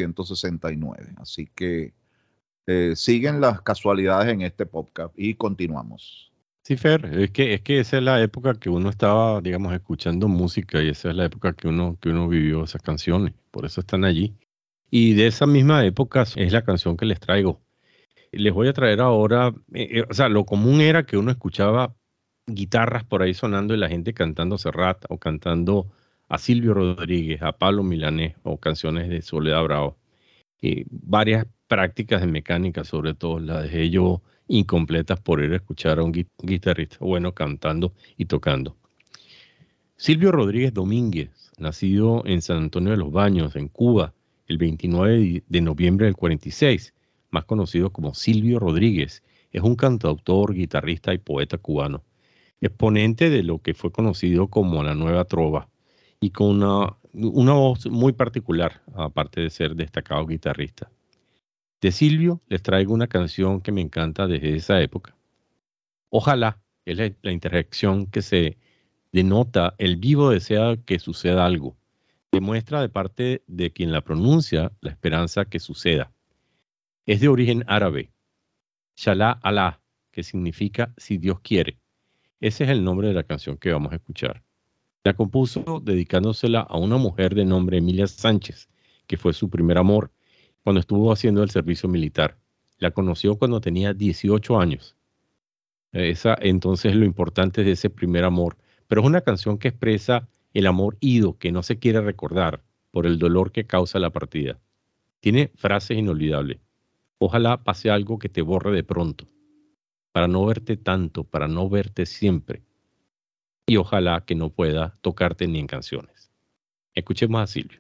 1969. Así que siguen las casualidades en este podcast y continuamos. Sí, Fer, es que esa es la época que uno estaba, digamos, escuchando música y esa es la época que uno vivió esas canciones, por eso están allí. Y de esa misma época es la canción que les traigo. Les voy a traer ahora, o sea, lo común era que uno escuchaba guitarras por ahí sonando y la gente cantando Serrat o cantando a Silvio Rodríguez, a Pablo Milanés o canciones de Soledad Bravo. Varias prácticas de mecánica, sobre todo las dejé yo incompletas por ir a escuchar a un guitarrista bueno cantando y tocando. Silvio Rodríguez Domínguez, nacido en San Antonio de los Baños, en Cuba, el 29 de noviembre del 46, más conocido como Silvio Rodríguez, es un cantautor, guitarrista y poeta cubano, exponente de lo que fue conocido como la Nueva Trova, y con una voz muy particular, aparte de ser destacado guitarrista. De Silvio les traigo una canción que me encanta desde esa época. Ojalá es la interjección que se denota el vivo deseo que suceda algo. Demuestra de parte de quien la pronuncia la esperanza que suceda. Es de origen árabe. Shalá Alá, que significa si Dios quiere. Ese es el nombre de la canción que vamos a escuchar. La compuso dedicándosela a una mujer de nombre Emilia Sánchez, que fue su primer amor cuando estuvo haciendo el servicio militar. La conoció cuando tenía 18 años. Entonces lo importante de ese primer amor. Pero es una canción que expresa el amor ido que no se quiere recordar por el dolor que causa la partida. Tiene frases inolvidables. Ojalá pase algo que te borre de pronto, para no verte tanto, para no verte siempre. Y ojalá que no pueda tocarte ni en canciones. Escuchemos a Silvio.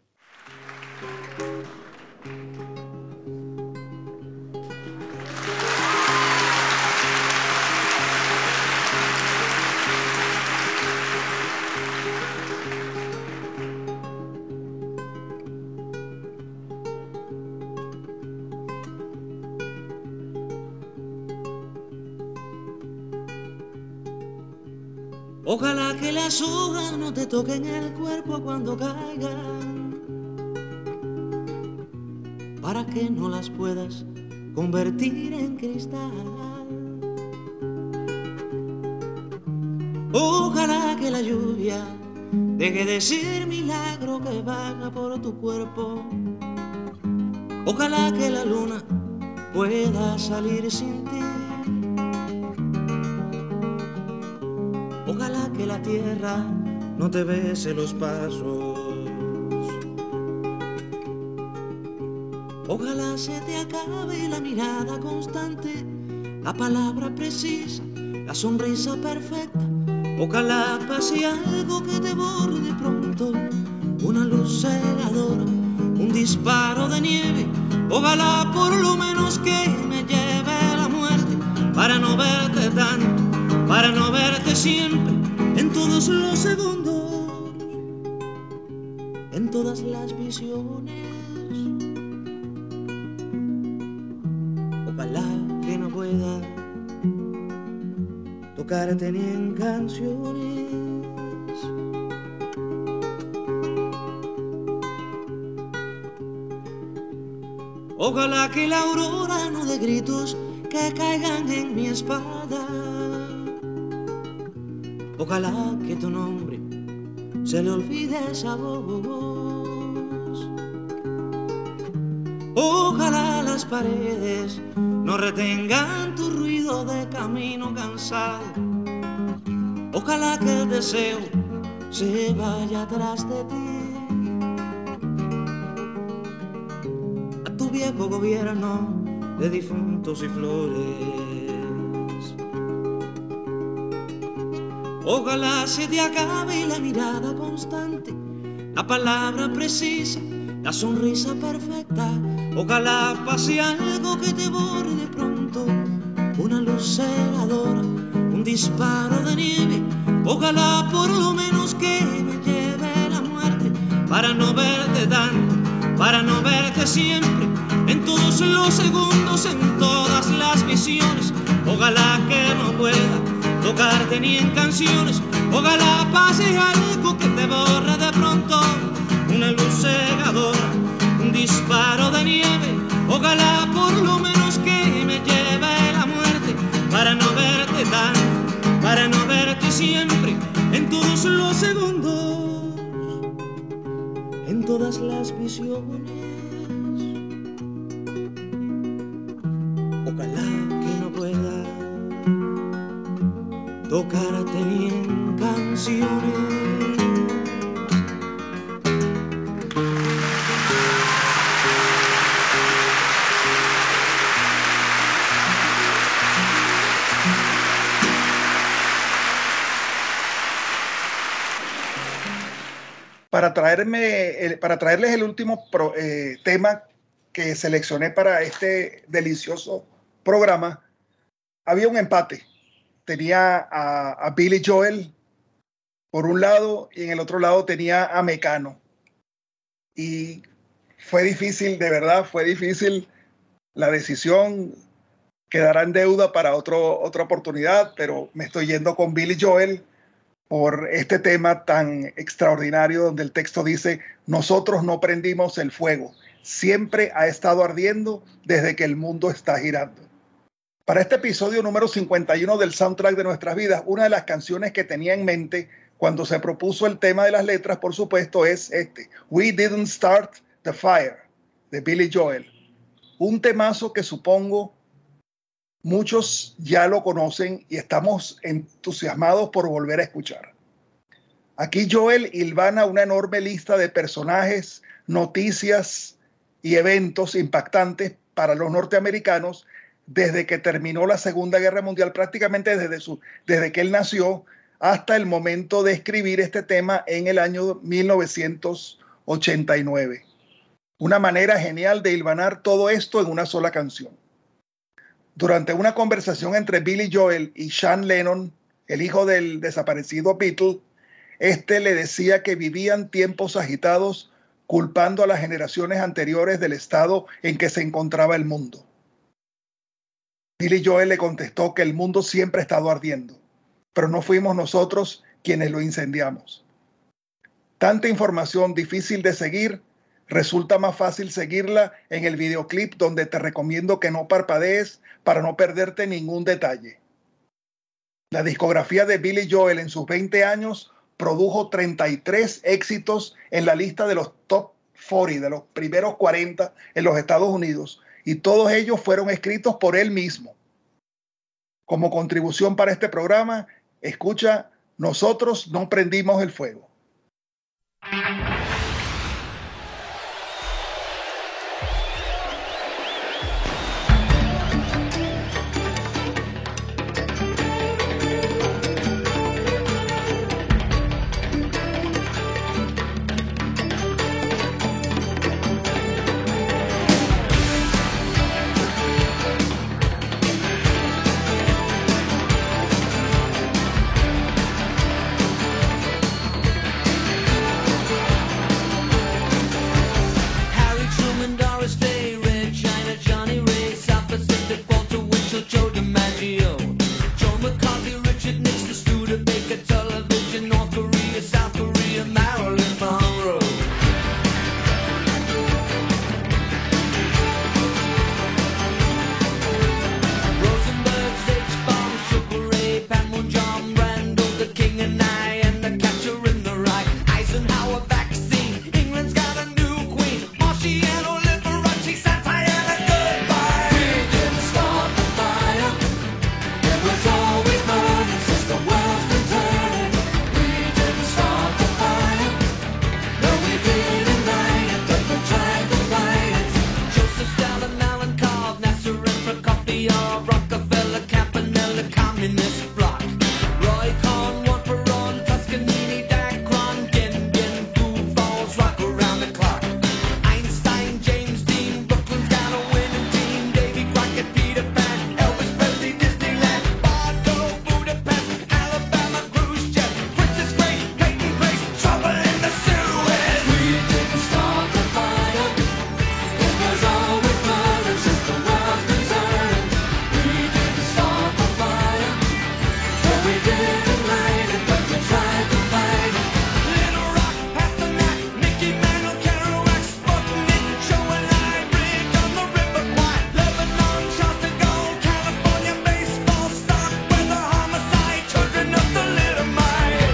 Ojalá que las hojas no te toquen el cuerpo cuando caigan, para que no las puedas convertir en cristal. Ojalá que la lluvia deje de ser milagro que baja por tu cuerpo. Ojalá que la luna pueda salir sin ti. Ojalá que la tierra no te bese los pasos. Ojalá se te acabe la mirada constante, la palabra precisa, la sonrisa perfecta. Ojalá pase algo que te borde pronto, una luz cegadora, un disparo de nieve. Ojalá por lo menos que me lleve la muerte, para no verte tanto, para no verte siempre, en todos los segundos, en todas las visiones. Ojalá que no pueda tocarte ni en canciones. Ojalá que la aurora no dé gritos que caigan en mi espalda. Ojalá que tu nombre se le olvide esa voz. Ojalá las paredes no retengan tu ruido de camino cansado. Ojalá que el deseo se vaya atrás de ti. A tu viejo gobierno de difuntos y flores. Ojalá se te acabe la mirada constante, la palabra precisa, la sonrisa perfecta. Ojalá pase algo que te borde pronto, una luz cegadora, un disparo de nieve. Ojalá por lo menos que me lleve la muerte, para no verte tanto, para no verte siempre, en todos los segundos, en todas las visiones. Ojalá que no pueda tocarte ni en canciones. Ojalá pase algo que te borre de pronto, una luz cegadora, un disparo de nieve. Ojalá por lo menos que me lleve la muerte, para no verte tanto, para no verte siempre, en todos los segundos, en todas las visiones. Ojalá que no pueda tocarte ni en canciones. Para traerles el último tema que seleccioné para este delicioso programa, había un empate. Tenía a Billy Joel por un lado y en el otro lado tenía a Mecano. Y fue difícil, de verdad, fue difícil. La decisión quedará en deuda para otra oportunidad, pero me estoy yendo con Billy Joel por este tema tan extraordinario donde el texto dice: nosotros no prendimos el fuego, siempre ha estado ardiendo desde que el mundo está girando. Para este episodio número 51 del soundtrack de nuestras vidas, una de las canciones que tenía en mente cuando se propuso el tema de las letras, por supuesto, es We Didn't Start the Fire, de Billy Joel. Un temazo que supongo muchos ya lo conocen y estamos entusiasmados por volver a escuchar. Aquí Joel hilvana una enorme lista de personajes, noticias y eventos impactantes para los norteamericanos desde que terminó la Segunda Guerra Mundial, prácticamente desde que él nació hasta el momento de escribir este tema en el año 1989. Una manera genial de hilvanar todo esto en una sola canción. Durante una conversación entre Billy Joel y Sean Lennon, el hijo del desaparecido Beatle, le decía que vivían tiempos agitados, culpando a las generaciones anteriores del estado en que se encontraba el mundo. Billy Joel le contestó que el mundo siempre ha estado ardiendo, pero no fuimos nosotros quienes lo incendiamos. Tanta información difícil de seguir, resulta más fácil seguirla en el videoclip, donde te recomiendo que no parpadees para no perderte ningún detalle. La discografía de Billy Joel en sus 20 años produjo 33 éxitos en la lista de los top 40, de los primeros 40 en los Estados Unidos, y todos ellos fueron escritos por él mismo. Como contribución para este programa, escucha Nosotros no prendimos el fuego. We didn't light it, but we tried to fight it. Little Rock, Pasternak, Mickey Mantle, Kerouac, Sputnik, Joe and Ivory, on the River Kwai, Lebanon, Charles de Gaulle, California, baseball, stock, weather, homicide, children of the Little Mite.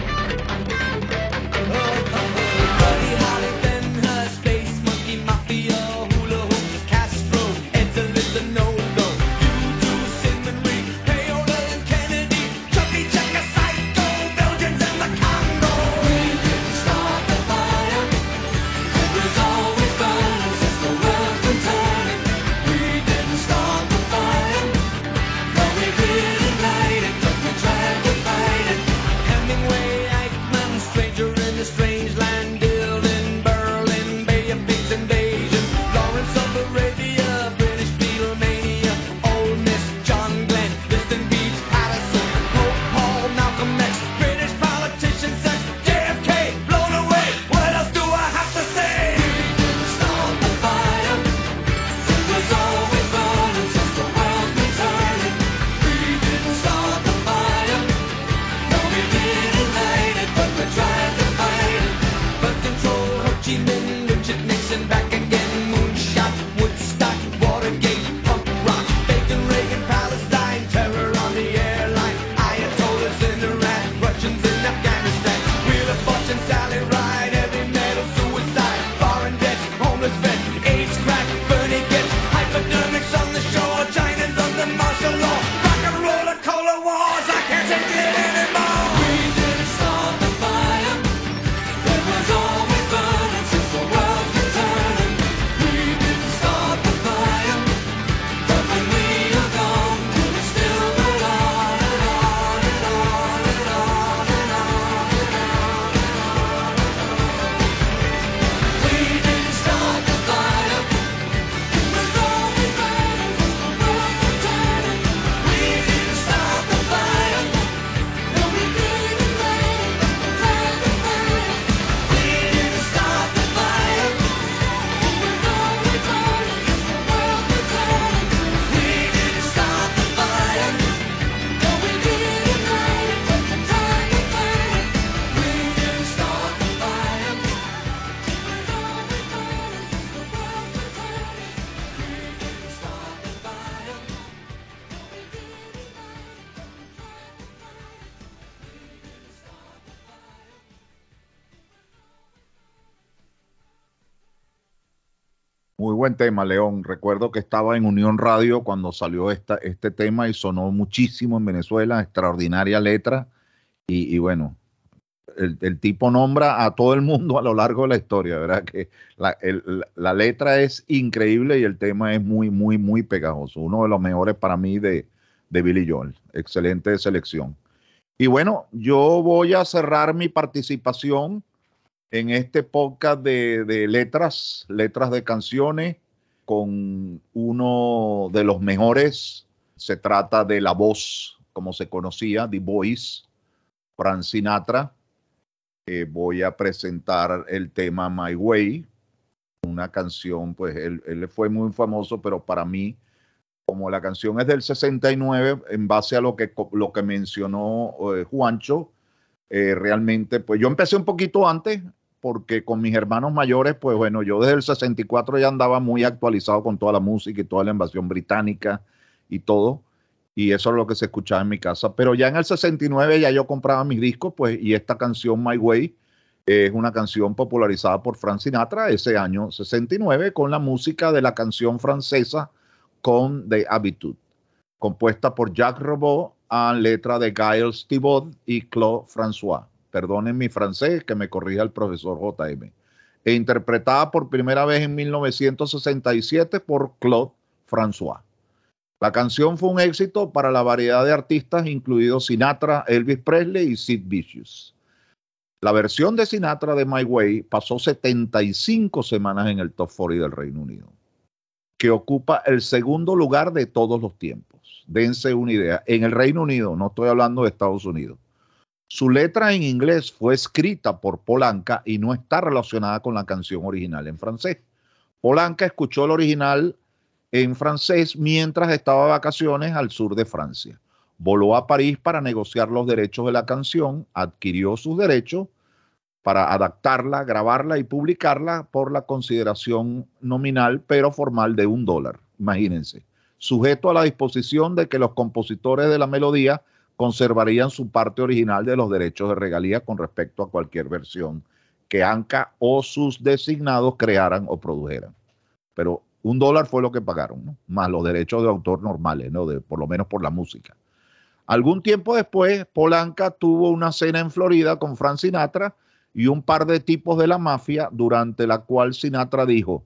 Buddy Holly, Ben Hur, Space Monkey, Mafia, Hula Hoops, Castro, Edsel is a no-go. You Cinnamon Ring, Payola and Kennedy, Chubby Checker, Psycho, Belgians and the Congo. We didn't start the fire. It was always burning since the world's been turning. We didn't start the fire. No, we didn't light it, but we tried to fight it. Hemingway, Eichmann, Stranger in a Strange Land, Dylan, Berlin, Bay of Pigs Invasion, Lawrence of Arabia, British Beatlemania, Ole Miss, John Glenn, Liston Beach, Patterson, Pope Paul, Malcolm X, British politician, sex, JFK, blown away. What else do I have to say? We didn't start the fire. It was always burning since the world's been turning. We didn't start the fire. No, we didn't light it, but we tried to fight it. Birth control, Ho Chi Minh, Richard Nixon, back again, moonshot, Woodstock, Watergate, punk rock, Bacon, Reagan, Palestine, terror on the airline, Ayatollahs in Iran, Russians in Afghanistan, Wheel of Fortune, Sally Ride, heavy metal, suicide, foreign debt, homeless vet, AIDS, crack, Bernie gets, hypodermics on the shore, China's under martial law, rock and roller, cola wars, I can't take it anymore. We didn't start the fire. It was always burning since the world's been turning. We didn't start the fire. But when we are gone, will it still go on and on and on and on and on and on and on? We didn't start the fire. It was always burning since the world's been turning. We didn't start the fire. No, we didn't light it, but we tried to fight it. We didn't start the fire. It was always burning since the world's been turning. We didn't start the fire. No, we didn't light it, but we tried to fight it. We didn't start the fire. It was always burning since the world's been turning. We didn't start the fire. No, we didn't light it, but we Muy buen tema, León. Recuerdo que estaba en Unión Radio cuando salió este tema y sonó muchísimo en Venezuela, extraordinaria letra. Y bueno, el tipo nombra a todo el mundo a lo largo de la historia, ¿verdad? Que la letra es increíble y el tema es muy, muy, muy pegajoso. Uno de los mejores para mí de Billy Joel. Excelente selección. Y bueno, yo voy a cerrar mi participación en este podcast de letras de canciones con uno de los mejores. Se trata de la voz, como se conocía, The Voice, Frank Sinatra. Voy a presentar el tema My Way, una canción, pues él fue muy famoso, pero para mí, como la canción es del 69, en base a lo que mencionó Juancho, realmente, pues yo empecé un poquito antes, porque con mis hermanos mayores, pues bueno, yo desde el 64 ya andaba muy actualizado con toda la música y toda la invasión británica y todo, y eso es lo que se escuchaba en mi casa. Pero ya en el 69 ya yo compraba mis discos, pues, y esta canción My Way es una canción popularizada por Frank Sinatra ese año 69 con la música de la canción francesa Con des Habitudes, compuesta por Jacques Robot a letra de Giles Thibaud y Claude François. Perdonen mi francés, que me corrija el profesor JM. E interpretada por primera vez en 1967 por Claude François. La canción fue un éxito para la variedad de artistas, incluidos Sinatra, Elvis Presley y Sid Vicious. La versión de Sinatra de My Way pasó 75 semanas en el Top 40 del Reino Unido, que ocupa el segundo lugar de todos los tiempos. Dense una idea. En el Reino Unido, no estoy hablando de Estados Unidos. Su letra en inglés fue escrita por Paul Anka y no está relacionada con la canción original en francés. Paul Anka escuchó el original en francés mientras estaba de vacaciones al sur de Francia. Voló a París para negociar los derechos de la canción, adquirió sus derechos para adaptarla, grabarla y publicarla por la consideración nominal pero formal de $1. Imagínense, sujeto a la disposición de que los compositores de la melodía conservarían su parte original de los derechos de regalía con respecto a cualquier versión que Anka o sus designados crearan o produjeran. Pero $1 fue lo que pagaron, ¿no? Más los derechos de autor normales, ¿no? Por lo menos por la música. Algún tiempo después, Paul Anka tuvo una cena en Florida con Frank Sinatra y un par de tipos de la mafia, durante la cual Sinatra dijo: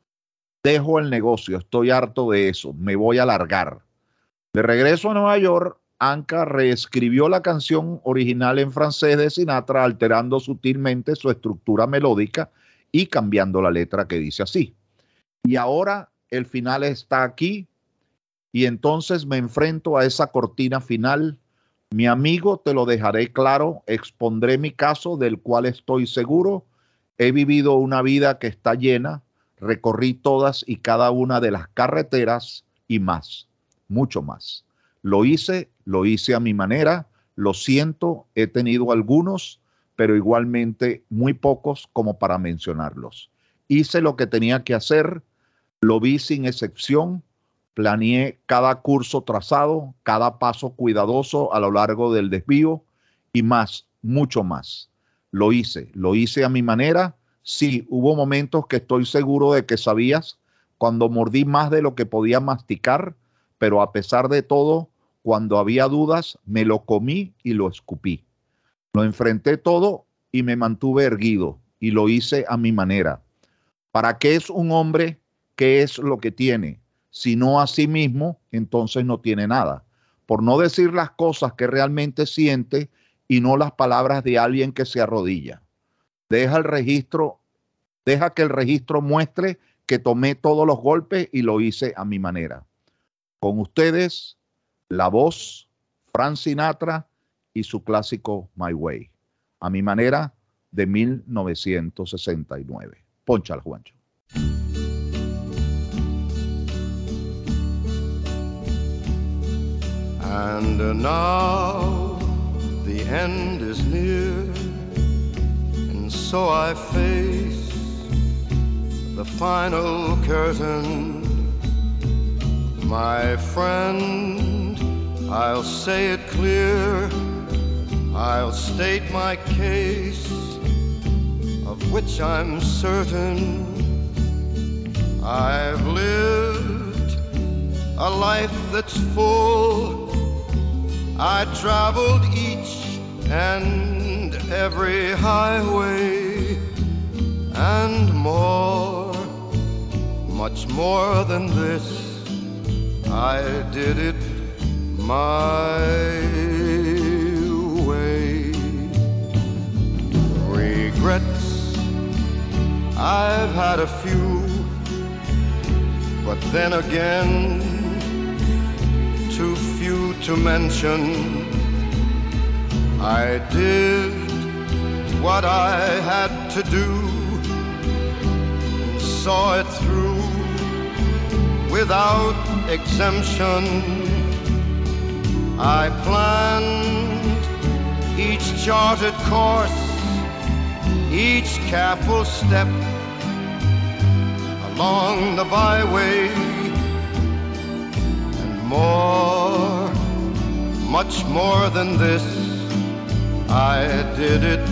dejo el negocio, estoy harto de eso, me voy a largar. De regreso a Nueva York, Anka reescribió la canción original en francés de Sinatra, alterando sutilmente su estructura melódica y cambiando la letra, que dice así: y ahora el final está aquí, y entonces me enfrento a esa cortina final. Mi amigo, te lo dejaré claro, expondré mi caso, del cual estoy seguro. He vivido una vida que está llena, recorrí todas y cada una de las carreteras y más, mucho más. Lo hice a mi manera, lo siento, he tenido algunos, pero igualmente muy pocos como para mencionarlos. Hice lo que tenía que hacer, lo vi sin excepción, planeé cada curso trazado, cada paso cuidadoso a lo largo del desvío y más, mucho más. Lo hice a mi manera. Sí, hubo momentos que estoy seguro de que sabías, cuando mordí más de lo que podía masticar, pero a pesar de todo, cuando había dudas, me lo comí y lo escupí. Lo enfrenté todo y me mantuve erguido y lo hice a mi manera. ¿Para qué es un hombre? ¿Qué es lo que tiene? Si no a sí mismo, entonces no tiene nada. Por no decir las cosas que realmente siente y no las palabras de alguien que se arrodilla. Deja que el registro muestre que tomé todos los golpes y lo hice a mi manera. Con ustedes, la voz, Frank Sinatra y su clásico My Way. A mi manera, de 1969. Pónchala, Juancho. And now the end is near, and so I face the final curtain. My friend, I'll say it clear, I'll state my case, of which I'm certain. I've lived a life that's full, I traveled each and every highway, and more, much more than this, I did it my way. Regrets, I've had a few, but then again, too few to mention. I did what I had to do, and saw it through without exemption. I planned each charted course, each careful step along the byway, and more, much more than this, I did it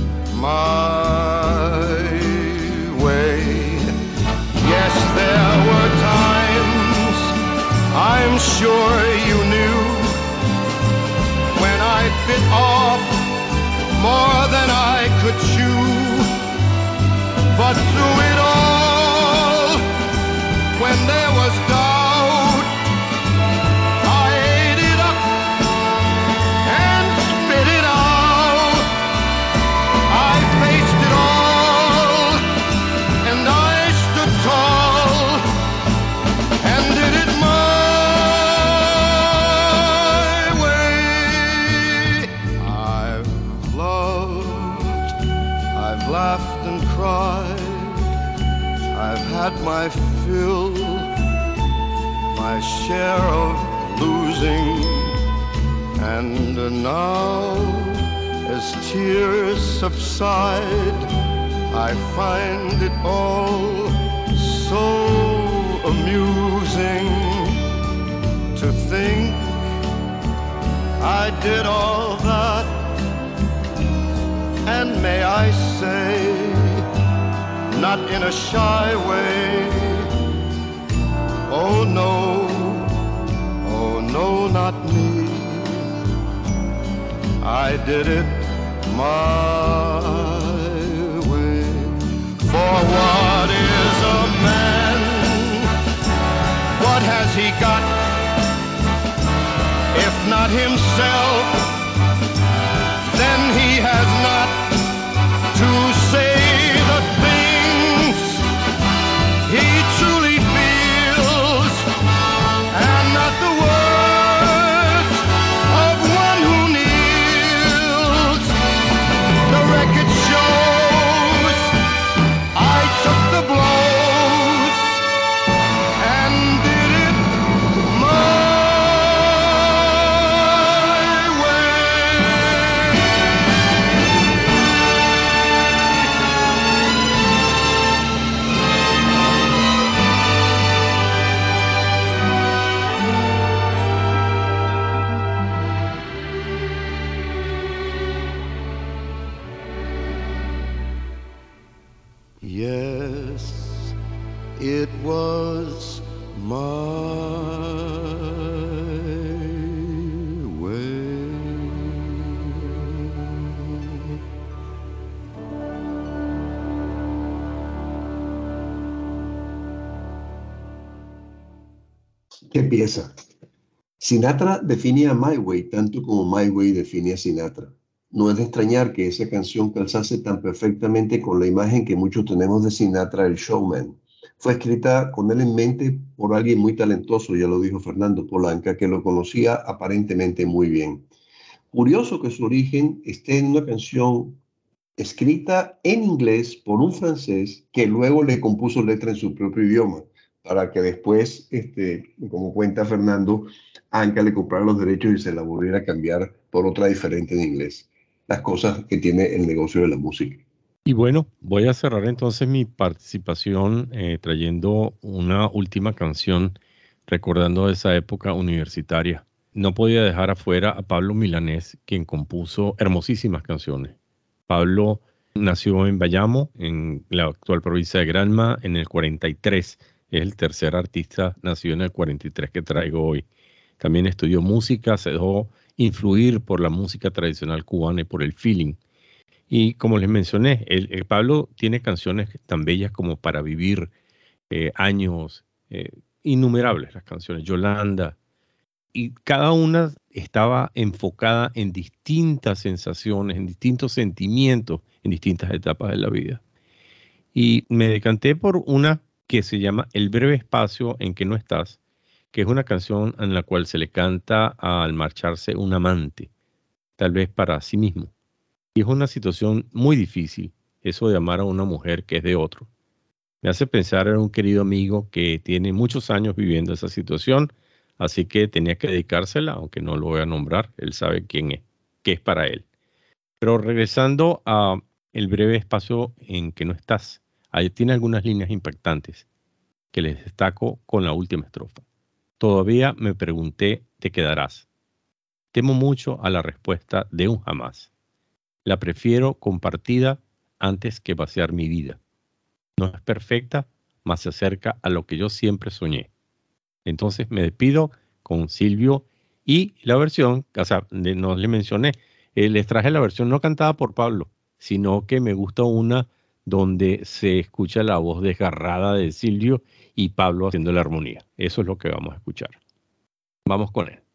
my way. Yes, there were times, I'm sure you knew, when I bit off more than I could chew. But through it all, when there was doubt, I ate it up and spit it out. I faced it all, and I stood tall, and did it my way. I've loved, I've laughed and cried, I've had my fill, my share of losing, And now, as tears subside, I find it all so amusing to think I did all that, and may I say, not in a shy way, oh no, not me. I did it my way. For what is a man? What has he got? If not himself, then he has not to say the things he truly feels, and not the words of one who kneels. The record shows I took the blows and did it my Yes, it was my way. ¿Qué pieza? Sinatra define a My Way tanto como My Way define a Sinatra. No es de extrañar que esa canción calzase tan perfectamente con la imagen que muchos tenemos de Sinatra, el showman. Fue escrita con él en mente por alguien muy talentoso, ya lo dijo Fernando Polanca, que lo conocía aparentemente muy bien. Curioso que su origen esté en una canción escrita en inglés por un francés que luego le compuso letra en su propio idioma, para que después, como cuenta Fernando, Anca le comprara los derechos y se la volviera a cambiar por otra diferente en inglés. Las cosas que tiene el negocio de la música. Y bueno, voy a cerrar entonces mi participación trayendo una última canción recordando esa época universitaria. No podía dejar afuera a Pablo Milanés, quien compuso hermosísimas canciones. Pablo nació en Bayamo, en la actual provincia de Granma, en el 43. Es el tercer artista nacido en el 43 que traigo hoy. También estudió música, se dejó influir por la música tradicional cubana y por el feeling. Y como les mencioné, el Pablo tiene canciones tan bellas como Para Vivir, Años, innumerables las canciones, Yolanda. Y cada una estaba enfocada en distintas sensaciones, en distintos sentimientos, en distintas etapas de la vida. Y me decanté por una que se llama El breve espacio en que no estás, que es una canción en la cual se le canta al marcharse un amante, tal vez para sí mismo. Y es una situación muy difícil, eso de amar a una mujer que es de otro. Me hace pensar en un querido amigo que tiene muchos años viviendo esa situación, así que tenía que dedicársela, aunque no lo voy a nombrar, él sabe quién es, qué es para él. Pero regresando a El breve espacio en que no estás, ahí tiene algunas líneas impactantes que les destaco con la última estrofa. Todavía me pregunté, ¿te quedarás? Temo mucho a la respuesta de un jamás. La prefiero compartida antes que vaciar mi vida. No es perfecta, mas se acerca a lo que yo siempre soñé. Entonces me despido con Silvio y la versión, o sea, no les mencioné, les traje la versión no cantada por Pablo, sino que me gusta una donde se escucha la voz desgarrada de Silvio y Pablo haciendo la armonía. Eso es lo que vamos a escuchar. Vamos con él.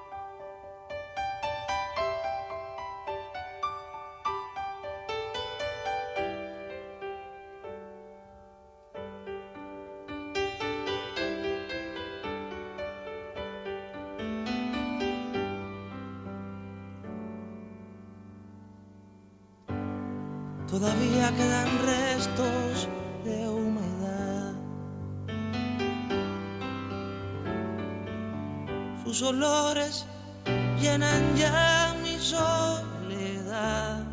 Todavía quedan restos de humedad. Sus olores llenan ya mi soledad.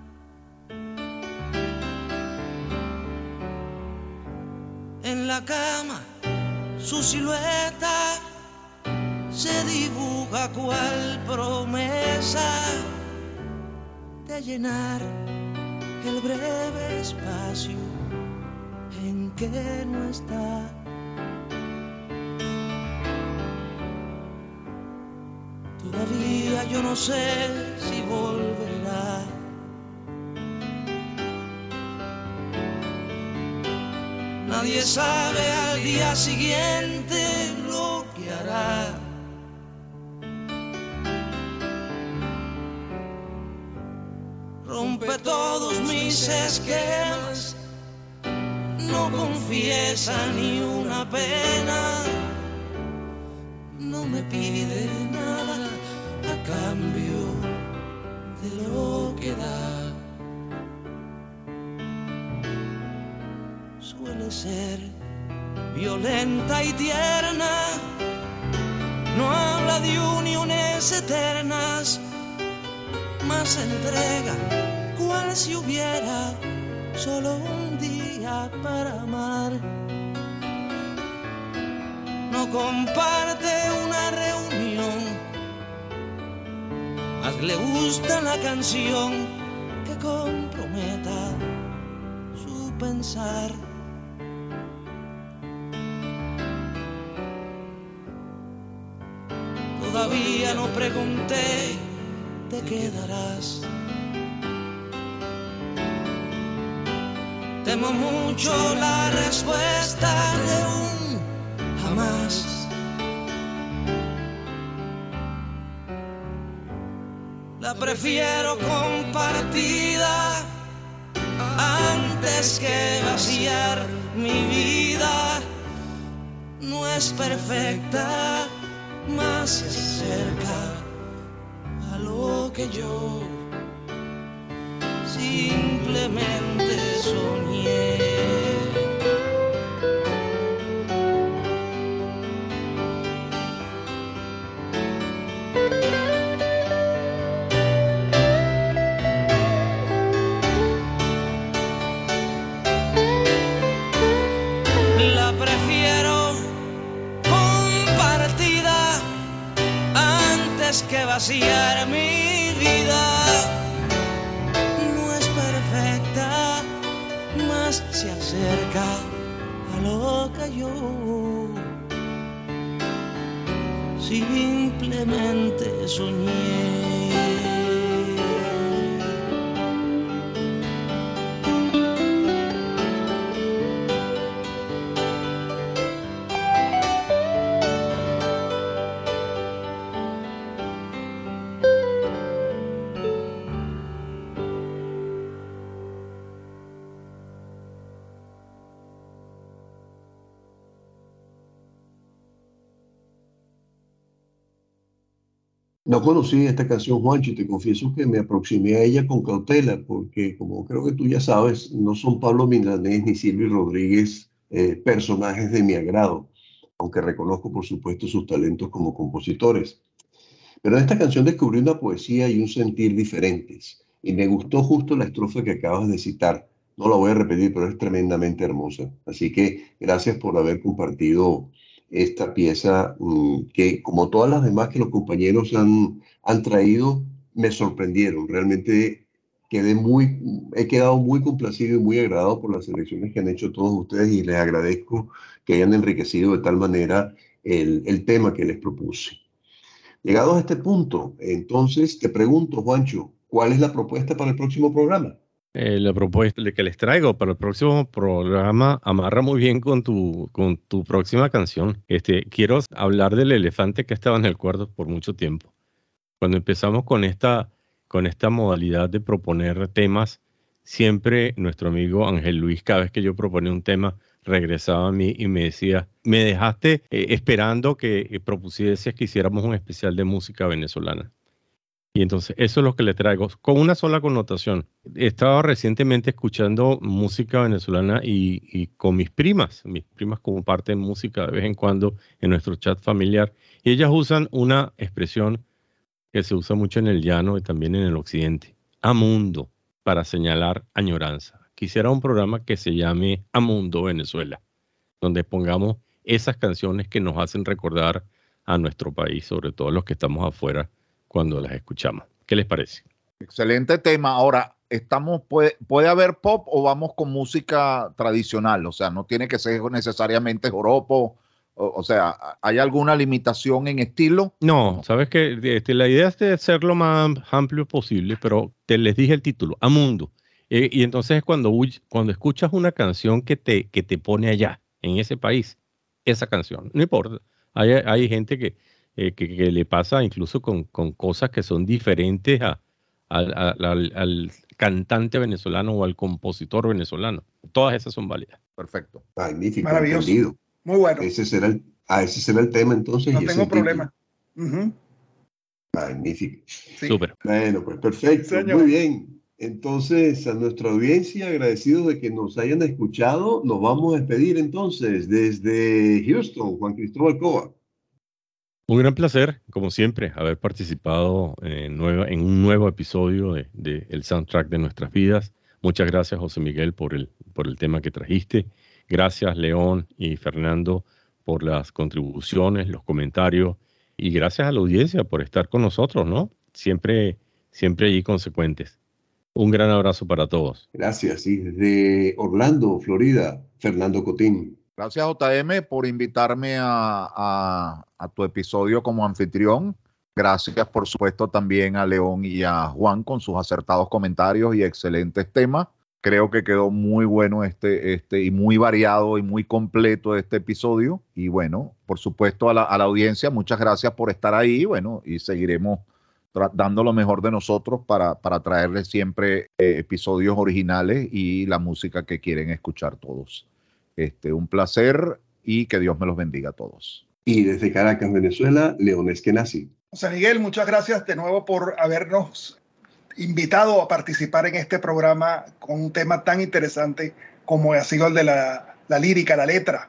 En la cama su silueta se dibuja cual promesa de llenar el breve espacio en que no está. Todavía yo no sé si volverá. Nadie sabe al día siguiente lo que hará. Rompe todos mis esquemas, no confiesa ni una pena, no me pide nada a cambio de lo que da. Suele ser violenta y tierna, no habla de uniones eternas, más entrega cual si hubiera solo un día para amar. No comparte una reunión, más le gusta la canción que comprometa su pensar. Todavía no pregunté, ¿te quedarás? Temo mucho la respuesta de un jamás. La prefiero compartida antes que vaciar mi vida. No es perfecta, más se acerca a lo que yo simplemente soñé. La prefiero compartida antes que vaciar mi vida. No es perfecta, más se acerca a lo que yo simplemente soñé. No conocí esta canción, Juancho, y te confieso que me aproximé a ella con cautela, porque como creo que tú ya sabes, no son Pablo Milanés ni Silvio Rodríguez personajes de mi agrado, aunque reconozco, por supuesto, sus talentos como compositores. Pero en esta canción descubrí una poesía y un sentir diferentes, y me gustó justo la estrofa que acabas de citar. No la voy a repetir, pero es tremendamente hermosa. Así que gracias por haber compartido esta pieza que, como todas las demás que los compañeros han traído, me sorprendieron. Realmente he quedado muy complacido y muy agradado por las selecciones que han hecho todos ustedes y les agradezco que hayan enriquecido de tal manera el tema que les propuse. Llegados a este punto, entonces te pregunto, Juancho, ¿cuál es la propuesta para el próximo programa? La propuesta que les traigo para el próximo programa amarra muy bien con tu próxima canción. Quiero hablar del elefante que estaba en el cuarto por mucho tiempo. Cuando empezamos con esta modalidad de proponer temas, siempre nuestro amigo Ángel Luis, cada vez que yo proponía un tema, regresaba a mí y me decía, me dejaste esperando que propusieses que hiciéramos un especial de música venezolana. Y entonces eso es lo que le traigo, con una sola connotación. Estaba recientemente escuchando música venezolana y con mis primas comparten música de vez en cuando en nuestro chat familiar, y ellas usan una expresión que se usa mucho en el llano y también en el occidente. Amundo, para señalar añoranza. Quisiera un programa que se llame Amundo Venezuela, donde pongamos esas canciones que nos hacen recordar a nuestro país, sobre todo los que estamos afuera, cuando las escuchamos. ¿Qué les parece? Excelente tema. Ahora, ¿puede haber pop o vamos con música tradicional? O sea, no tiene que ser necesariamente joropo. O sea, ¿hay alguna limitación en estilo? No, sabes que la idea es de ser lo más amplio posible, pero les dije el título, Amundo. Y entonces es cuando escuchas una canción que te pone allá, en ese país, esa canción, no importa. Hay gente que le pasa incluso con cosas que son diferentes al cantante venezolano o al compositor venezolano. Todas esas son válidas. Perfecto. Magnífico. Maravilloso. Entendido. Muy bueno. Ese será el tema entonces. No y ese tengo es el título. problema. Ujú. Magnífico. Sí. Súper. Bueno, pues perfecto. Señor. Muy bien. Entonces, a nuestra audiencia, agradecidos de que nos hayan escuchado, nos vamos a despedir entonces desde Houston, Juan Cristóbal Cova. Un gran placer, como siempre, haber participado en un nuevo episodio de el soundtrack de nuestras vidas. Muchas gracias, José Miguel, por el tema que trajiste. Gracias, León y Fernando, por las contribuciones, los comentarios. Y gracias a la audiencia por estar con nosotros, ¿no? Siempre allí consecuentes. Un gran abrazo para todos. Gracias. Y desde Orlando, Florida, Fernando Cotín. Gracias, JM, por invitarme a tu episodio como anfitrión. Gracias, por supuesto, también a León y a Juan con sus acertados comentarios y excelentes temas. Creo que quedó muy bueno y muy variado y muy completo este episodio. Y bueno, por supuesto, a la audiencia, muchas gracias por estar ahí. Bueno, y seguiremos dando lo mejor de nosotros para traerles siempre episodios originales y la música que quieren escuchar todos. Un placer y que Dios me los bendiga a todos. Y desde Caracas, Venezuela, León Eskenazi. José Miguel, muchas gracias de nuevo por habernos invitado a participar en este programa con un tema tan interesante como ha sido el de la lírica, la letra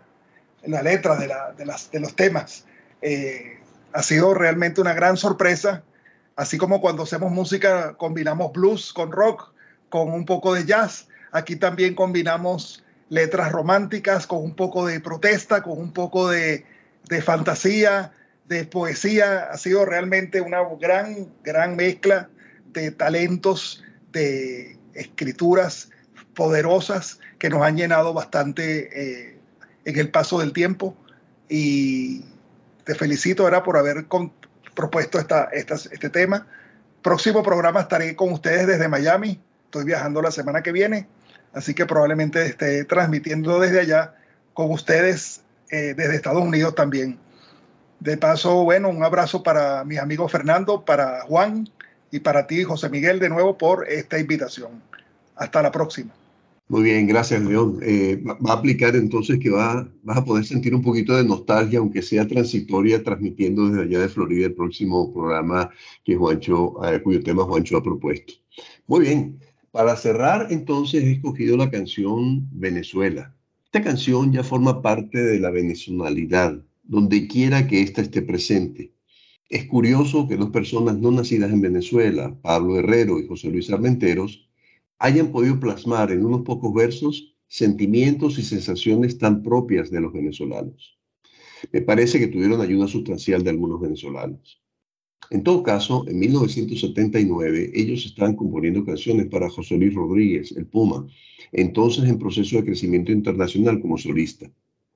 de los temas. Ha sido realmente una gran sorpresa, así como cuando hacemos música combinamos blues con rock, con un poco de jazz. Aquí también combinamos letras románticas con un poco de protesta, con un poco de fantasía, de poesía. Ha sido realmente una gran mezcla de talentos, de escrituras poderosas que nos han llenado bastante en el paso del tiempo. Y te felicito ahora por haber propuesto este tema. Próximo programa estaré con ustedes desde Miami. Estoy viajando la semana que viene, así que probablemente esté transmitiendo desde allá con ustedes desde Estados Unidos también. De paso, bueno, un abrazo para mis amigos Fernando, para Juan y para ti, José Miguel, de nuevo por esta invitación. Hasta la próxima. Muy bien, gracias, León. Va a aplicar entonces que vas a poder sentir un poquito de nostalgia, aunque sea transitoria, transmitiendo desde allá de Florida el próximo programa que cuyo tema Juancho ha propuesto. Muy bien, para cerrar entonces he escogido la canción Venezuela. Esta canción ya forma parte de la venezolanidad, donde quiera que ésta esté presente. Es curioso que dos personas no nacidas en Venezuela, Pablo Herrero y José Luis Armenteros, hayan podido plasmar en unos pocos versos sentimientos y sensaciones tan propias de los venezolanos. Me parece que tuvieron ayuda sustancial de algunos venezolanos. En todo caso, en 1979, ellos estaban componiendo canciones para José Luis Rodríguez, el Puma, entonces en proceso de crecimiento internacional como solista.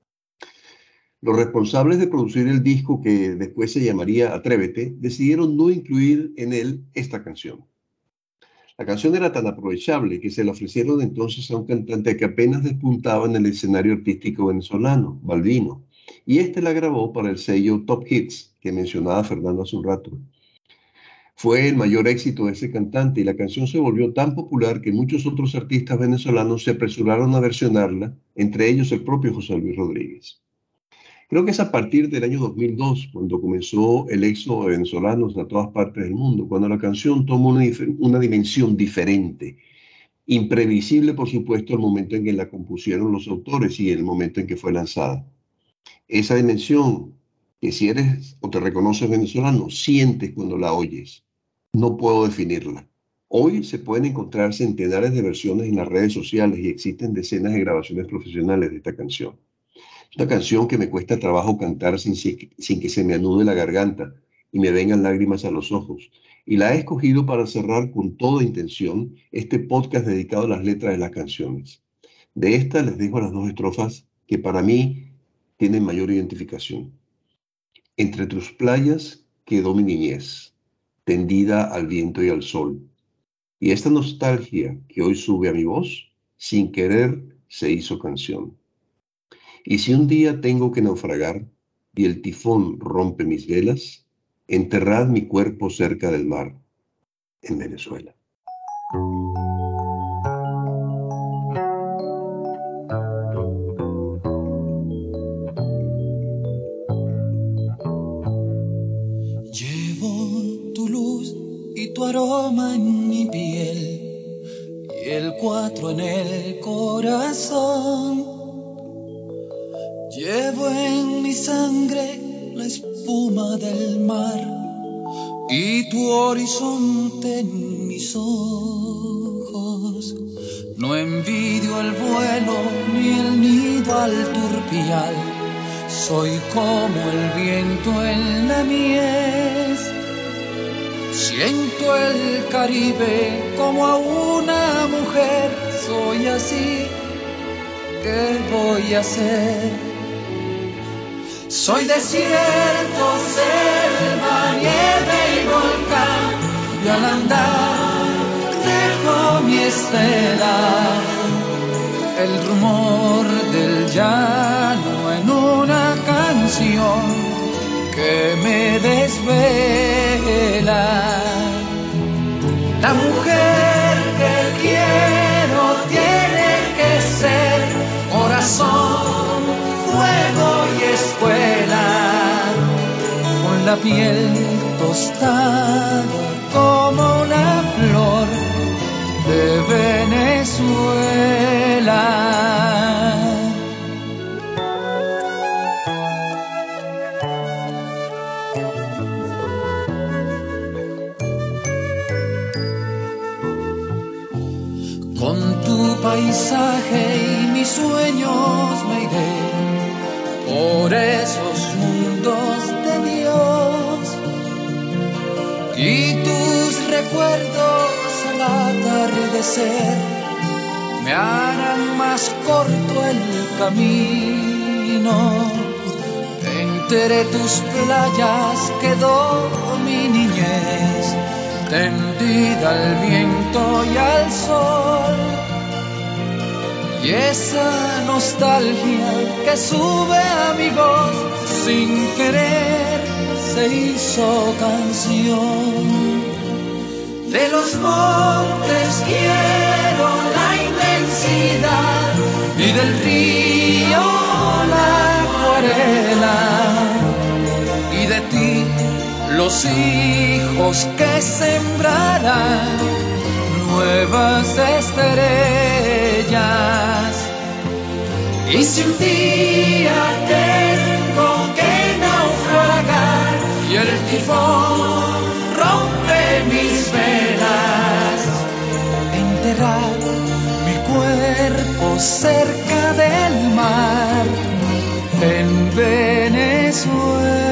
Los responsables de producir el disco, que después se llamaría Atrévete, decidieron no incluir en él esta canción. La canción era tan aprovechable que se la ofrecieron entonces a un cantante que apenas despuntaba en el escenario artístico venezolano, Balbino, y este la grabó para el sello Top Hits, que mencionaba Fernando hace un rato. Fue el mayor éxito de ese cantante y la canción se volvió tan popular que muchos otros artistas venezolanos se apresuraron a versionarla, entre ellos el propio José Luis Rodríguez. Creo que es a partir del año 2002, cuando comenzó el éxodo de venezolanos a todas partes del mundo, cuando la canción tomó una dimensión diferente, imprevisible, por supuesto, al momento en que la compusieron los autores y el momento en que fue lanzada. Esa dimensión que si eres o te reconoces venezolano, sientes cuando la oyes. No puedo definirla. Hoy se pueden encontrar centenares de versiones en las redes sociales y existen decenas de grabaciones profesionales de esta canción. Es una canción que me cuesta trabajo cantar sin que se me anude la garganta y me vengan lágrimas a los ojos. Y la he escogido para cerrar con toda intención este podcast dedicado a las letras de las canciones. De esta les dejo las dos estrofas que para mí tienen mayor identificación. Entre tus playas quedó mi niñez, tendida al viento y al sol. Y esta nostalgia que hoy sube a mi voz, sin querer se hizo canción. Y si un día tengo que naufragar y el tifón rompe mis velas, enterrad mi cuerpo cerca del mar, en Venezuela. Llevo tu luz y tu aroma en mi piel y el 4 en el corazón. Llevo en mi sangre la espuma del mar y tu horizonte en mis ojos. No envidio el vuelo ni el nido al turpial, soy como el viento en la mies. Siento el Caribe como a una mujer, soy así, ¿qué voy a hacer? Soy desierto, selva, nieve y volcán, y al andar dejo mi estela, el rumor del llano en una canción que me desvela. La mujer que quiero tiene que ser corazón, fuego y escuela, con la piel tostada como una flor de Venezuela. Con tu paisaje y mis sueños me iré por esos mundos de Dios, y tus recuerdos al atardecer me harán más corto el camino. Entre tus playas quedó mi niñez, tendida al viento y al sol, y esa nostalgia que sube a mi voz sin querer se hizo canción. De los montes quiero la inmensidad y del río la acuarela, y de ti los hijos que sembrarán nuevas estrellas. Y si un día tengo que naufragar y el tifón rompe mis velas, enterrar mi cuerpo cerca del mar en Venezuela.